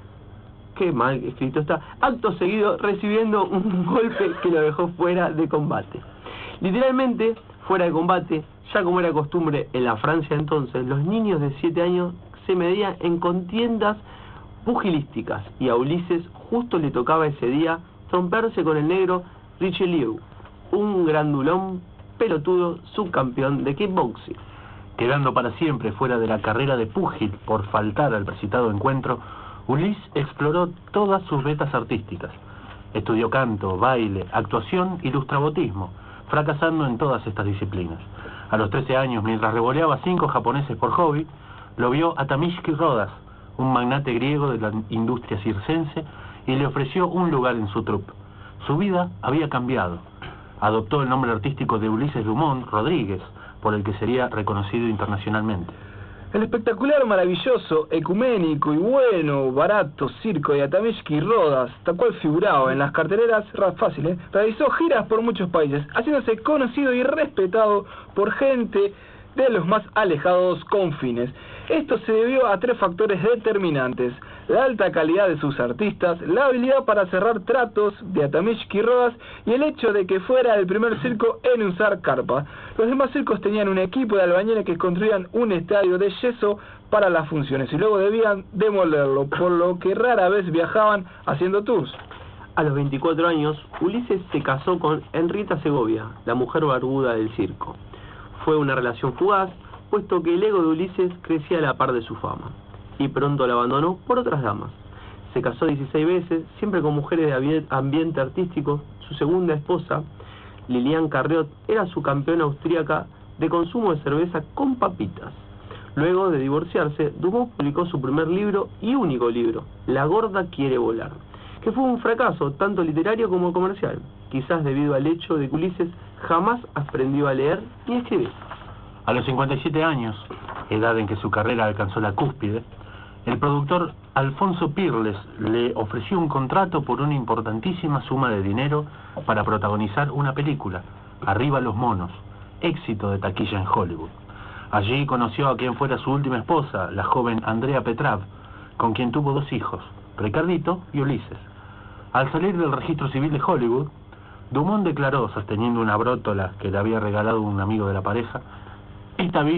Qué mal escrito está. Acto seguido, recibiendo un golpe que lo dejó fuera de combate. Literalmente, fuera de combate, ya como era costumbre en la Francia entonces, los niños de 7 años se medían en contiendas pugilísticas, y a Ulises justo le tocaba ese día romperse con el negro Richelieu, un grandulón pelotudo subcampeón de kickboxing. Quedando para siempre fuera de la carrera de púgil por faltar al precitado encuentro, Ulises exploró todas sus vetas artísticas. Estudió canto, baile, actuación y lustrabotismo, fracasando en todas estas disciplinas. A los 13 años, mientras revoleaba 5 japoneses por hobby, lo vio a Thamiszky Rodas, un magnate griego de la industria circense, y le ofreció un lugar en su troupe. Su vida había cambiado. Adoptó el nombre artístico de Ulises Dumont Rodríguez, por el que sería reconocido internacionalmente. El espectacular, maravilloso, ecuménico y bueno, barato circo de Thamiszky Rodas, tal cual figuraba en las carteleras fáciles, realizó giras por muchos países, haciéndose conocido y respetado por gente de los más alejados confines. Esto se debió a 3 factores determinantes: la alta calidad de sus artistas, la habilidad para cerrar tratos de Thamiszky Rodas y el hecho de que fuera el primer circo en usar carpa. Los demás circos tenían un equipo de albañiles que construían un estadio de yeso para las funciones y luego debían demolerlo, por lo que rara vez viajaban haciendo tours. A los 24 años, Ulises se casó con Henrietta Segovia, la mujer barbuda del circo. Fue una relación fugaz, puesto que el ego de Ulises crecía a la par de su fama, y pronto la abandonó por otras damas. Se casó 16 veces, siempre con mujeres de ambiente artístico. Su segunda esposa, Lilian Carriot, era su campeona austríaca de consumo de cerveza con papitas. Luego de divorciarse, Dumont publicó su primer libro y único libro, La gorda quiere volar, que fue un fracaso tanto literario como comercial, quizás debido al hecho de que Ulises jamás aprendió a leer ni a escribir. A los 57 años, edad en que su carrera alcanzó la cúspide, el productor Alfonso Pirles le ofreció un contrato por una importantísima suma de dinero para protagonizar una película, Arriba los monos, éxito de taquilla en Hollywood. Allí conoció a quien fuera su última esposa, la joven Andrea Petrav, con quien tuvo 2 hijos, Ricardito y Ulises. Al salir del registro civil de Hollywood, Dumont declaró, sosteniendo una brótola que le había regalado un amigo de la pareja: esta vez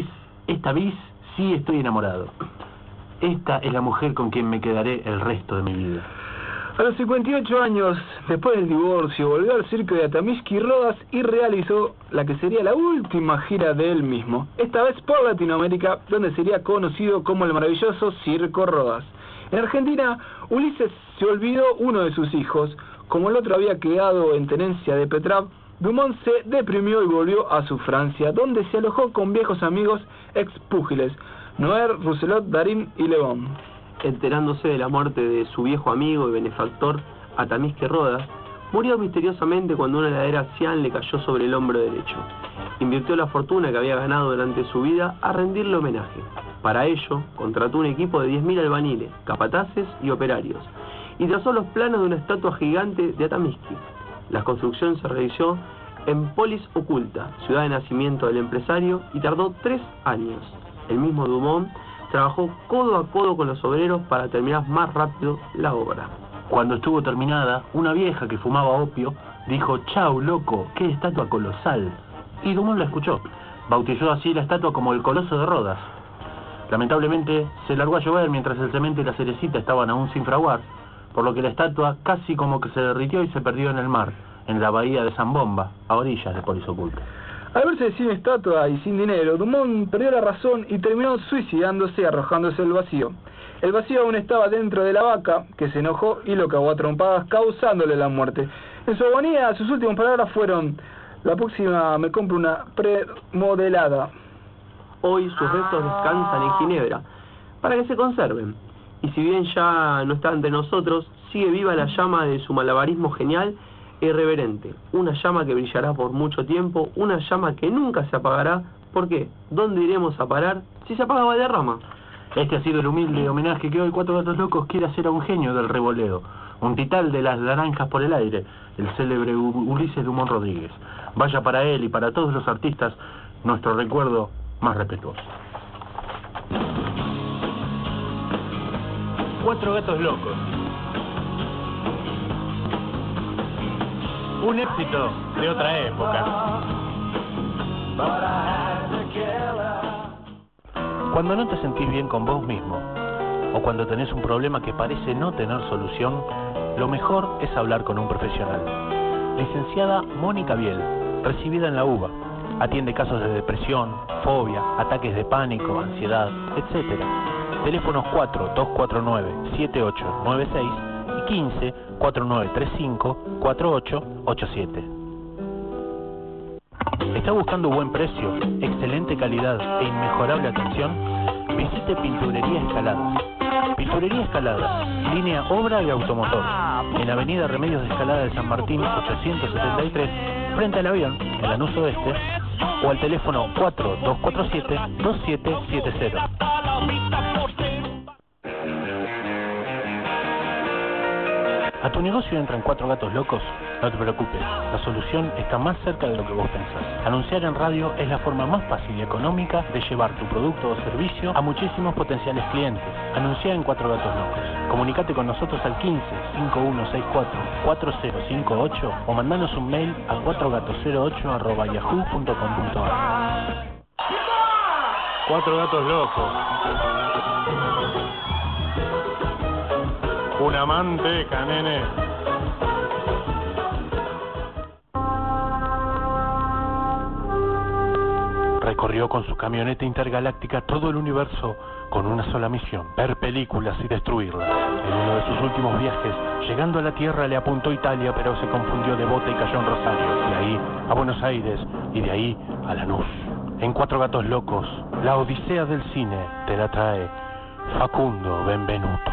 sí estoy enamorado. Esta es la mujer con quien me quedaré el resto de mi vida. A los 58 años, después del divorcio, volvió al circo de Thamiszky Rodas y realizó la que sería la última gira de él mismo, esta vez por Latinoamérica, donde sería conocido como el maravilloso Circo Rodas. En Argentina, Ulises se olvidó uno de sus hijos. Como el otro había quedado en tenencia de Petrav, Dumont se deprimió y volvió a su Francia, donde se alojó con viejos amigos expúgiles, Noé, Rousselot, Darín y Le Bon. Enterándose de la muerte de su viejo amigo y benefactor, Thamiszky Rodas, murió misteriosamente cuando una heladera Cian le cayó sobre el hombro derecho. Invirtió la fortuna que había ganado durante su vida a rendirle homenaje. Para ello, contrató un equipo de 10.000 albañiles, capataces y operarios, y trazó los planos de una estatua gigante de Thamiszky. La construcción se realizó en Polis Oculta, ciudad de nacimiento del empresario, y tardó 3 años. El mismo Dumont trabajó codo a codo con los obreros para terminar más rápido la obra. Cuando estuvo terminada, una vieja que fumaba opio dijo: «Chau, loco, qué estatua colosal». Y Dumont la escuchó. Bautizó así la estatua como el Coloso de Rodas. Lamentablemente, se largó a llover mientras el cemento y la cerecita estaban aún sin fraguar, por lo que la estatua casi como que se derritió y se perdió en el mar, en la bahía de Zambomba, a orillas de Polis Oculta. Al verse sin estatua y sin dinero, Dumont perdió la razón y terminó suicidándose arrojándose al vacío. El vacío aún estaba dentro de la vaca, que se enojó y lo cagó a trompadas, causándole la muerte. En su agonía, sus últimas palabras fueron: la próxima me compro una premodelada. Hoy sus restos descansan en Ginebra, para que se conserven. Y si bien ya no está entre nosotros, sigue viva la llama de su malabarismo genial e irreverente. Una llama que brillará por mucho tiempo, una llama que nunca se apagará. ¿Por qué? ¿Dónde iremos a parar si se apaga Valderrama? Este ha sido el humilde homenaje que hoy Cuatro Gatos Locos quiere hacer a un genio del revoleo, un titán de las naranjas por el aire, el célebre Ulises Dumont Rodríguez. Vaya para él y para todos los artistas nuestro recuerdo más respetuoso. Cuatro Gatos Locos. Un éxito de otra época. Cuando no te sentís bien con vos mismo, o cuando tenés un problema que parece no tener solución, lo mejor es hablar con un profesional. Licenciada Mónica Biel, recibida en la UBA, atiende casos de depresión, fobia, ataques de pánico, ansiedad, etc. Teléfonos 4-249-7896 y 15-4935-4887. ¿Está buscando buen precio, excelente calidad e inmejorable atención? Visite Pinturería Escaladas. Pinturería Escaladas, línea obra y automotor, en Avenida Remedios de Escalada de San Martín 873, frente al avión, en Lanús Oeste, o al teléfono 4247-2770. ¿A tu negocio entran Cuatro Gatos Locos? No te preocupes, la solución está más cerca de lo que vos pensás. Anunciar en radio es la forma más fácil y económica de llevar tu producto o servicio a muchísimos potenciales clientes. Anuncia en Cuatro Gatos Locos. Comunicate con nosotros al 15-5164-4058 o mandanos un mail a 4gatos08@yahoo.com.ar. Cuatro Gatos Locos. Una manteca, nene. Recorrió con su camioneta intergaláctica todo el universo con una sola misión: ver películas y destruirlas. En uno de sus últimos viajes, llegando a la Tierra, le apuntó Italia, pero se confundió de bota y cayó en Rosario. De ahí a Buenos Aires y de ahí a Lanús. En Cuatro Gatos Locos, la odisea del cine te la trae Facundo Benvenuto.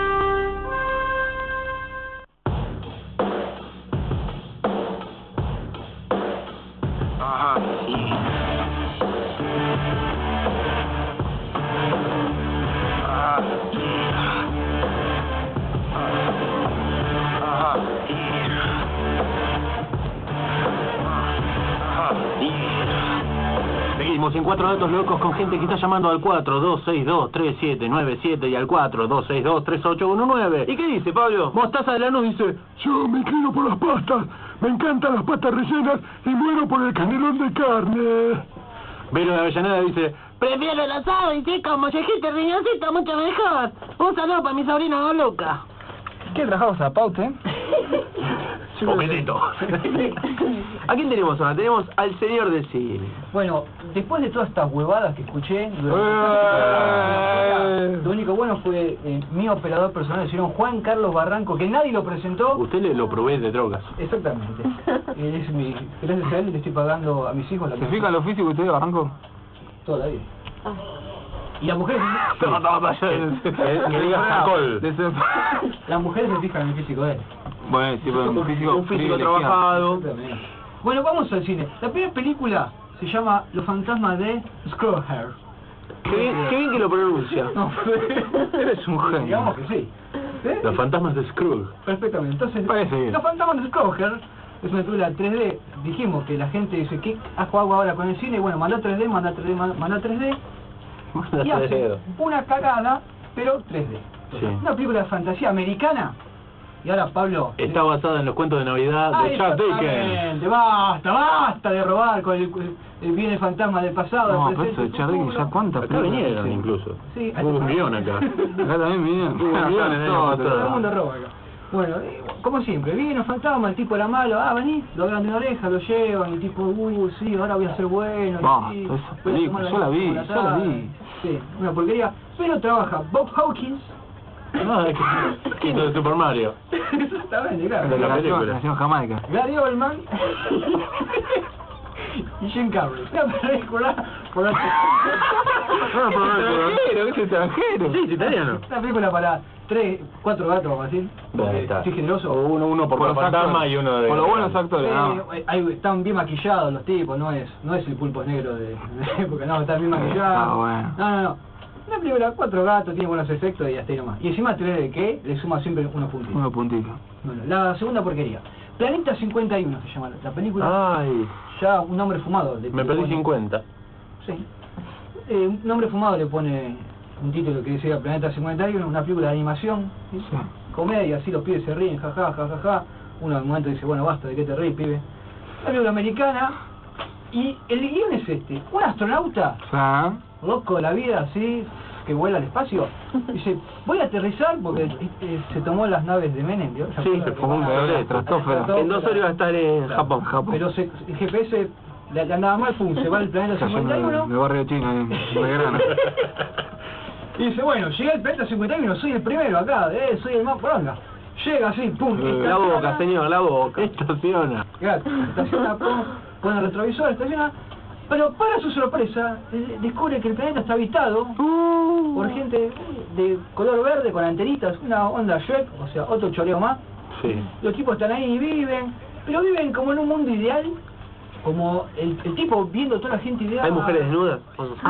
Seguimos en Cuatro Gatos Locos con gente que está llamando al 4262-3797 y al 4262-3819. ¿Y qué dice, Pablo? Mostaza de Lanús dice: yo me inclino por las pastas, me encantan las pastas rellenas y muero por el canelón de carne. Vero de Avellaneda dice: prefiero el asado y sí, como mollejita riñoncito, mucho mejor. Un saludo para mi sobrina Luca. ¿Qué trabajamos a Paute? Poquitito. ¿A quién tenemos ahora? Tenemos al señor del cine. Bueno, después de todas estas huevadas que escuché, lo único bueno fue mi operador personal, el señor Juan Carlos Barranco, que nadie lo presentó. Usted lo provee de drogas. Exactamente. Gracias a él le estoy pagando a mis hijos la ¿Se fijan lo físico usted, Barranco? Toda la vida. Y las mujeres... que digas alcohol. Las mujeres se fijan en el físico de él. Bueno, sí, pero un físico trabajado. Bueno, vamos al cine. La primera película se llama Los fantasmas de Scrooge. Qué bien que lo pronuncia. No, eres un genio. Digamos que sí. Los fantasmas de Scrooge. Perfectamente. Entonces, parece Los fantasmas de Scrooge es una película 3D. Dijimos que la gente dice, ¿qué hago ahora con el cine? Bueno, manda 3D, manda 3D, manda 3D. Y hace una cagada, pero 3D. Sí. Una película de fantasía americana. Y ahora, Pablo... Está basada en los cuentos de Navidad de Charles Dickens. Basta de robar con viene el fantasma del pasado. No, pero eso de Charles Dickens, ¿ya cuántas? Acá vinieron incluso. Sí, hubo un guión acá. Acá también vinieron. Hubo un guión en el año pasado. Todo el mundo roba acá. Bueno, como siempre, viene un fantasma, el tipo era malo, vení, lo agarran de una oreja, lo llevan, y el tipo, sí, ahora voy a ser bueno. Sí, esa película, yo la vi. Sí, una porquería, pero trabaja Bob Hawkins. ¿Qué de Super Mario? Exactamente, claro. De la película. Nació en Jamaica. Gary Oldman y Jim Carrey. Una película por la... extranjero, es extranjero. Sí, es italiano. Una película para 3, 4 gatos, vamos a decir. Estoy generoso. Uno por fantasma y uno de... Por los buenos actores, están bien maquillados los tipos, no es el Pulpo Negro de época, no, están bien maquillados. Bueno. No. Una película, 4 gatos, tiene buenos efectos y hasta ahí nomás. Y encima de que le suma siempre unos puntitos. Unos puntitos. Bueno, la segunda porquería. Planeta 51 se llama la película. Ay. Ya un nombre fumado. Me perdí 50. Sí. Un nombre fumado le pone un título que decía Planeta 51, una película de animación. ¿sí? Sí. Comedia, así los pibes se ríen, jajaja. Uno al momento dice, bueno, basta, ¿de qué te ríes, pibe? Una película americana. Y el guión es este. Un astronauta... loco de la vida, así, que vuela al espacio, dice, voy a aterrizar porque se tomó las naves de Menem, ¿vio? Sí, se fue un estratosfera. En 2 horas iba a estar en Japón. Pero el GPS le andaba mal, pum, se va al planeta 51. De barrio chino, en Belgrano. Y dice, bueno, llegué al planeta 51, soy el primero acá, soy el más poronga. Llega así, pum, la boca, señor, la boca. Estaciona. Estaciona, pum, pone el retrovisor, estaciona. Pero para su sorpresa, descubre que el planeta está habitado por gente de color verde con antenitas, una onda Shrek, o sea, otro choreo más. Sí. Los tipos están ahí y viven, pero viven como en un mundo ideal, como el tipo viendo a toda la gente ideal. ¿Hay mujeres desnudas?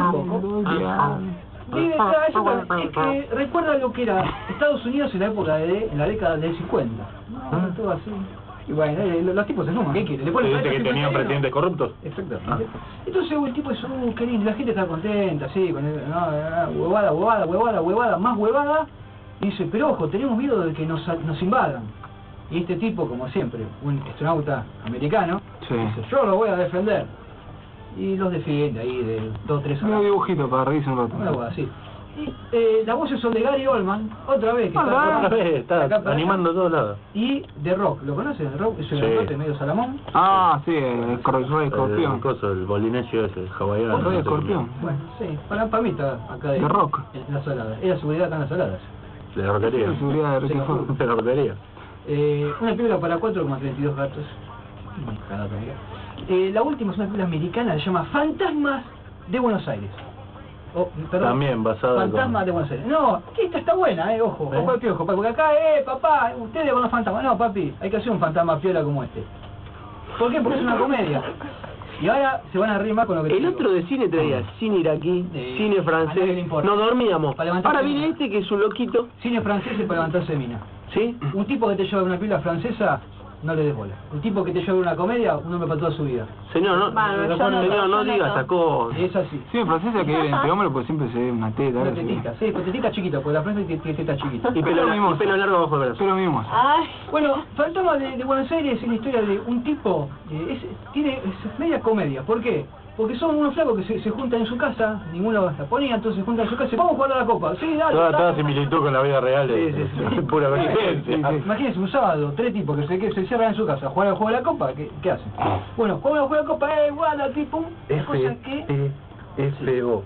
Es que recuerda lo que era Estados Unidos en la época en la década del 50. Todo así. Y bueno, los tipos se suman, ¿qué quiere? Le ponen ¿Dice que tenían presidentes corruptos? Exactamente. Entonces el tipo dice, qué lindo, la gente está contenta, así, con huevada, más huevada. Y dice, pero ojo, tenemos miedo de que nos invadan. Y este tipo, como siempre, un astronauta americano, dice, yo lo voy a defender. Y los defiende ahí de 2 o 3 años. Un dibujito para reírse un rato. Una huevada, sí. Y las voces son de Gary Oldman, otra vez, que está animando a todos lados. Y The Rock, ¿lo conoces? The Rock es el actor de medio Salamón. Sí, el Rey Escorpión. El bolinesio ese, el hawaiano. El Rey Escorpión. Bueno, sí, para mí está acá The Rock. En la salada. Es la seguridad acá en las saladas. De la roquería. La seguridad de Ricky Ford. De la roquería. Una película para 4,32 gatos. La última es una película americana, se llama Fantasmas de Buenos Aires. Perdón, también basada en Fantasmas de Buenos Aires. No, esta está buena, ojo, ojo al piojo, porque acá, papá, ustedes con los fantasmas. No, papi, hay que hacer un fantasma piola como este. ¿Por qué? Porque es una comedia. Y ahora se van a reír más con lo que el otro de cine traía cine iraquí, cine francés, no dormíamos. Ahora viene este que es un loquito. Cine francés es para levantarse de mina. ¿Sí? Un tipo que te lleva una película francesa, no le des bola. Un tipo que te lleva una comedia, un hombre para toda su vida. Señor, no diga esta cosa. Es así. Sí, en francesa que vive entre hombres, pues siempre se ve una teta. Una tetita, sí, pues tetita chiquita, porque la frente tiene teta chiquita. Y pelo largo abajo del brazo. Pero mismo. Bueno, Fantasma de Buenos Aires es la historia de un tipo, es media comedia. ¿Por qué? Porque son unos flacos que se juntan en su casa, ninguno la ponía, entonces se juntan en su casa y vamos a jugar a la copa. Sí, dale. Toda similitud con la vida real es pura coincidencia. Imagínense un sábado, 3 tipos que se cierran en su casa, juegan al juego de la copa, ¿qué hacen? Bueno, juegan al juego de la copa, guarda, tipo, es cosa que... F-O.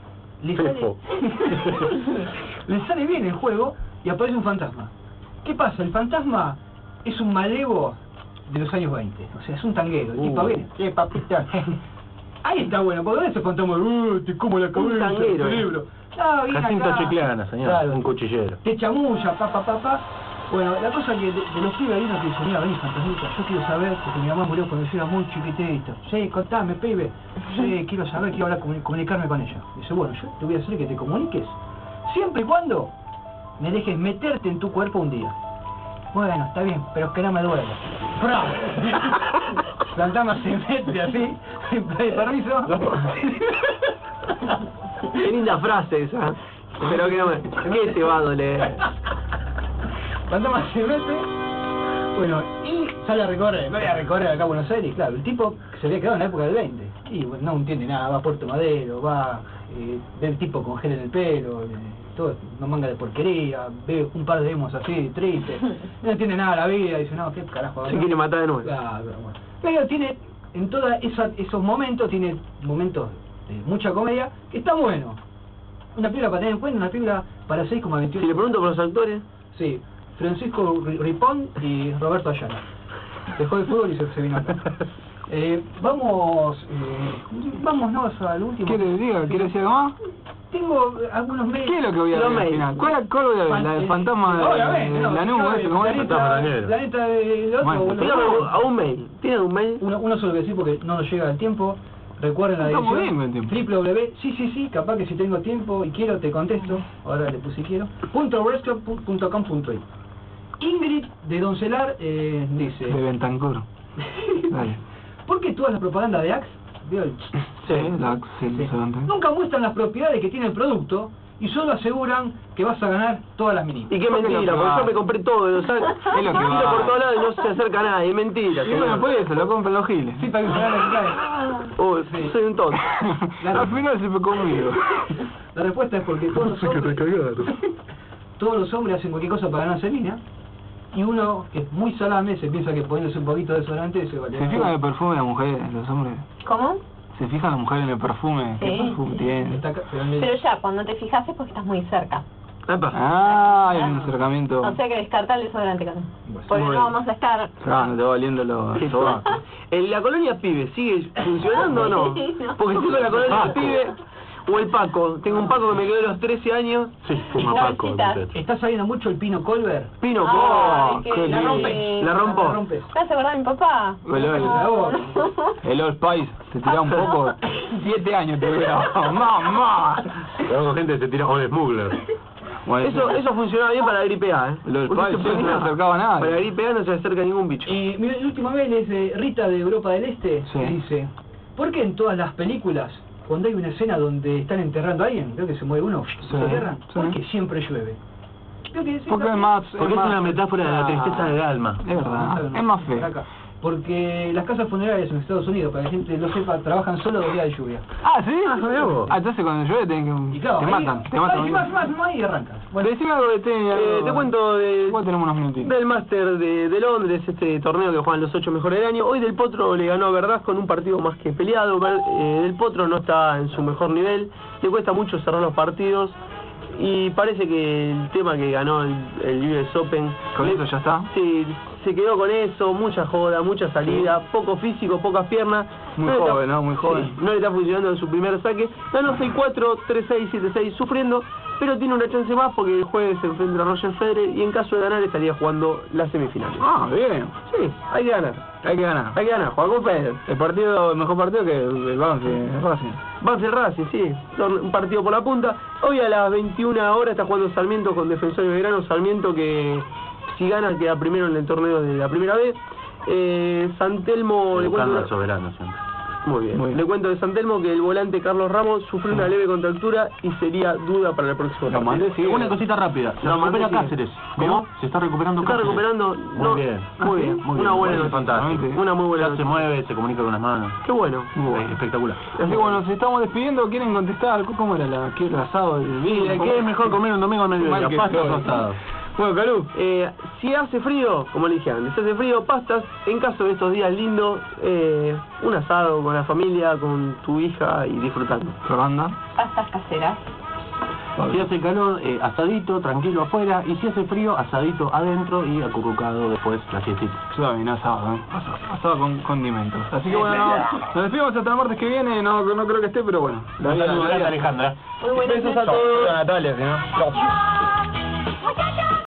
Le sale bien el juego y aparece un fantasma. ¿Qué pasa? El fantasma es un malevo de los años 20, o sea, es un tanguero. El tipo viene, papita... Ahí está bueno, porque ese fantasma, te como la cabeza, el cerebro. No, viene Jacinto acá. Chiclana, señor, Claro. un cuchillero. Te chamulla, pa. Bueno, la cosa que de los pibes hay uno que dice, mira, vení, fantasmita, yo quiero saber, porque mi mamá murió cuando yo era muy chiquitito. Sí, contame, pibe. Sí, quiero saber, quiero hablar, comunicarme con ella. Dice, bueno, yo te voy a hacer que te comuniques, siempre y cuando me dejes meterte en tu cuerpo un día. Bueno, está bien, pero que no me duele. ¡Bravo! Fantasma se mete así, sin pedir permiso. Qué linda frase esa. Pero que no me... ¿Qué te va a doler? Fantasma se mete, bueno, y sale a recorrer. Voy a recorrer acá a Buenos Aires, claro. El tipo se había quedado en la época del 20. Y bueno, no entiende nada, va a Puerto Madero, va ve el tipo con gel en el pelo, todo, no manga de porquería, ve un par de demos así, tristes, no entiende nada de la vida, dice, no, qué carajo. Se quiere matar de nuevo. Claro, bueno. Pero tiene, en todos esos momentos, tiene momentos de mucha comedia, que está bueno. Una película para tener en cuenta, una película para 6,28. Si le pregunto por los actores. Sí, Francisco Ripón y Roberto Ayala. Dejó el fútbol y se vino acá. Vámonos al último. ¿Quiere decir algo más? Tengo algunos mails. ¿Qué es lo que voy a ver al final? ¿Cuál voy a ver? ¿La del fantasma de la nube? ¿Cómo es? Planeta del otro. Dígame a un mail. ¿Tiene un mail? Uno solo que decir porque no nos llega el tiempo. Recuerden la dirección www, capaz que si tengo tiempo y quiero te contesto, ahora le puse quiero, .restclub.com.it. Ingrid de Doncelar dice... De Bentancur. Dale. ¿Por qué todas las propagandas de Axe? Sí, la Axe, sí. Nunca muestran las propiedades que tiene el producto y solo aseguran que vas a ganar todas las minitas. Y qué mentira, porque yo me compré todo, o sea, es lo que va por todos lados y no se acerca a nadie, es mentira. Y bueno, por eso, lo compran los giles. Sí, para que se gane la sí. Soy un tonto. Al final se fue conmigo. La respuesta es porque todos los hombres hacen cualquier cosa para ganarse línea. Y uno que es muy salame se piensa que poniéndose un poquito de desodorante se vale. ¿Se fijan en el perfume de las mujeres, los hombres? ¿Cómo? ¿Se fijan las mujeres en el perfume? Sí. ¿Qué perfume tiene? Pero ya, cuando te fijas es porque estás muy cerca. Hay un acercamiento. O sea que descartar el desodorante, porque no vamos a estar... No te va valiendo los sobacos. ¿En la colonia Pibe sigue funcionando o no? Porque si con la colonia Pibe... O el Paco, tengo un Paco que me quedó de los 13 años. Sí, fuma Paco. Está saliendo mucho el Pino Colbert. Pino Colbert. La rompes. La rompo. ¿Te vas a acordar de mi papá? El Old Spice, te tiraba un poco. 7 años te hubiera. ¡Mamá! Luego gente se tira Old Smuggler. Bueno, eso funcionaba bien para la gripe A, El Old Spice no se acercaba a nada. Para la gripe A no se acerca ningún bicho. Y mira, el último mail es de Rita de Europa del Este, que dice: ¿por qué en todas las películas, cuando hay una escena donde están enterrando a alguien, creo que se muere uno, se entierran, porque siempre llueve? Porque es una metáfora de la tristeza del alma. Es verdad, es más feo. Porque las casas funerarias en Estados Unidos, para que la gente lo sepa, trabajan solo los días de lluvia. ¿Sí? Entonces cuando llueve te matan. Y arrancas. Bueno, decime algo de tenis. Te cuento igual tenemos unos minutitos. Del Máster de Londres, este torneo que juegan los 8 mejores del año. Hoy Del Potro le ganó a Verdasco en un partido más que peleado. Del Potro no está en su mejor nivel, le cuesta mucho cerrar los partidos. Y parece que el tema que ganó el US Open... ¿Con eso ya está? Sí, se quedó con eso, mucha joda, mucha salida, poco físico, pocas piernas. Muy joven, ¿no? Muy joven. Sí, no le está funcionando en su primer saque. Ganó 6-4, 3-6, 7-6, sufriendo, pero tiene una chance más porque el jueves se enfrenta a Roger Federer y en caso de ganar estaría jugando las semifinales. Bien. Sí, hay que ganar. Hay que ganar, jugar con Federer. El mejor partido que el Banfield Racing, sí, un partido por la punta. Hoy a las 21 horas está jugando Sarmiento con Defensor de Belgrano. Sarmiento que si gana queda primero en el torneo de la primera vez. San Telmo le cuento al soberano siempre. Muy bien. Le cuento de San Telmo que el volante Carlos Ramos sufrió una leve contractura y sería duda para el próximo partido. Una cosita rápida. Se recupera Cáceres. ¿Cómo? Se está recuperando Cáceres. ¿Se está recuperando? Muy bien. Muy bien. Una buena noticia. Fantástico. Una muy buena noticia. Se mueve, se comunica con las manos. Qué bueno. Espectacular. Así que bueno, nos estamos despidiendo. ¿Quieren contestar? ¿Cómo era el asado? ¿Qué es mejor comer un domingo al mediodía? Pastas o asado. Bueno, Calú, si hace frío, como le dije antes, si hace frío, pastas, en caso de estos días lindos, un asado con la familia, con tu hija y disfrutando. Fernanda. Pastas caseras. Si hace calor, asadito, tranquilo afuera, y si hace frío, asadito adentro y acurrucado después la siestita. Suave, no asado, asado con condimentos. Así que bueno, nos despedimos hasta el martes que viene, no creo que esté, pero bueno. Alejandra. Besos a todos. Natalia, si no.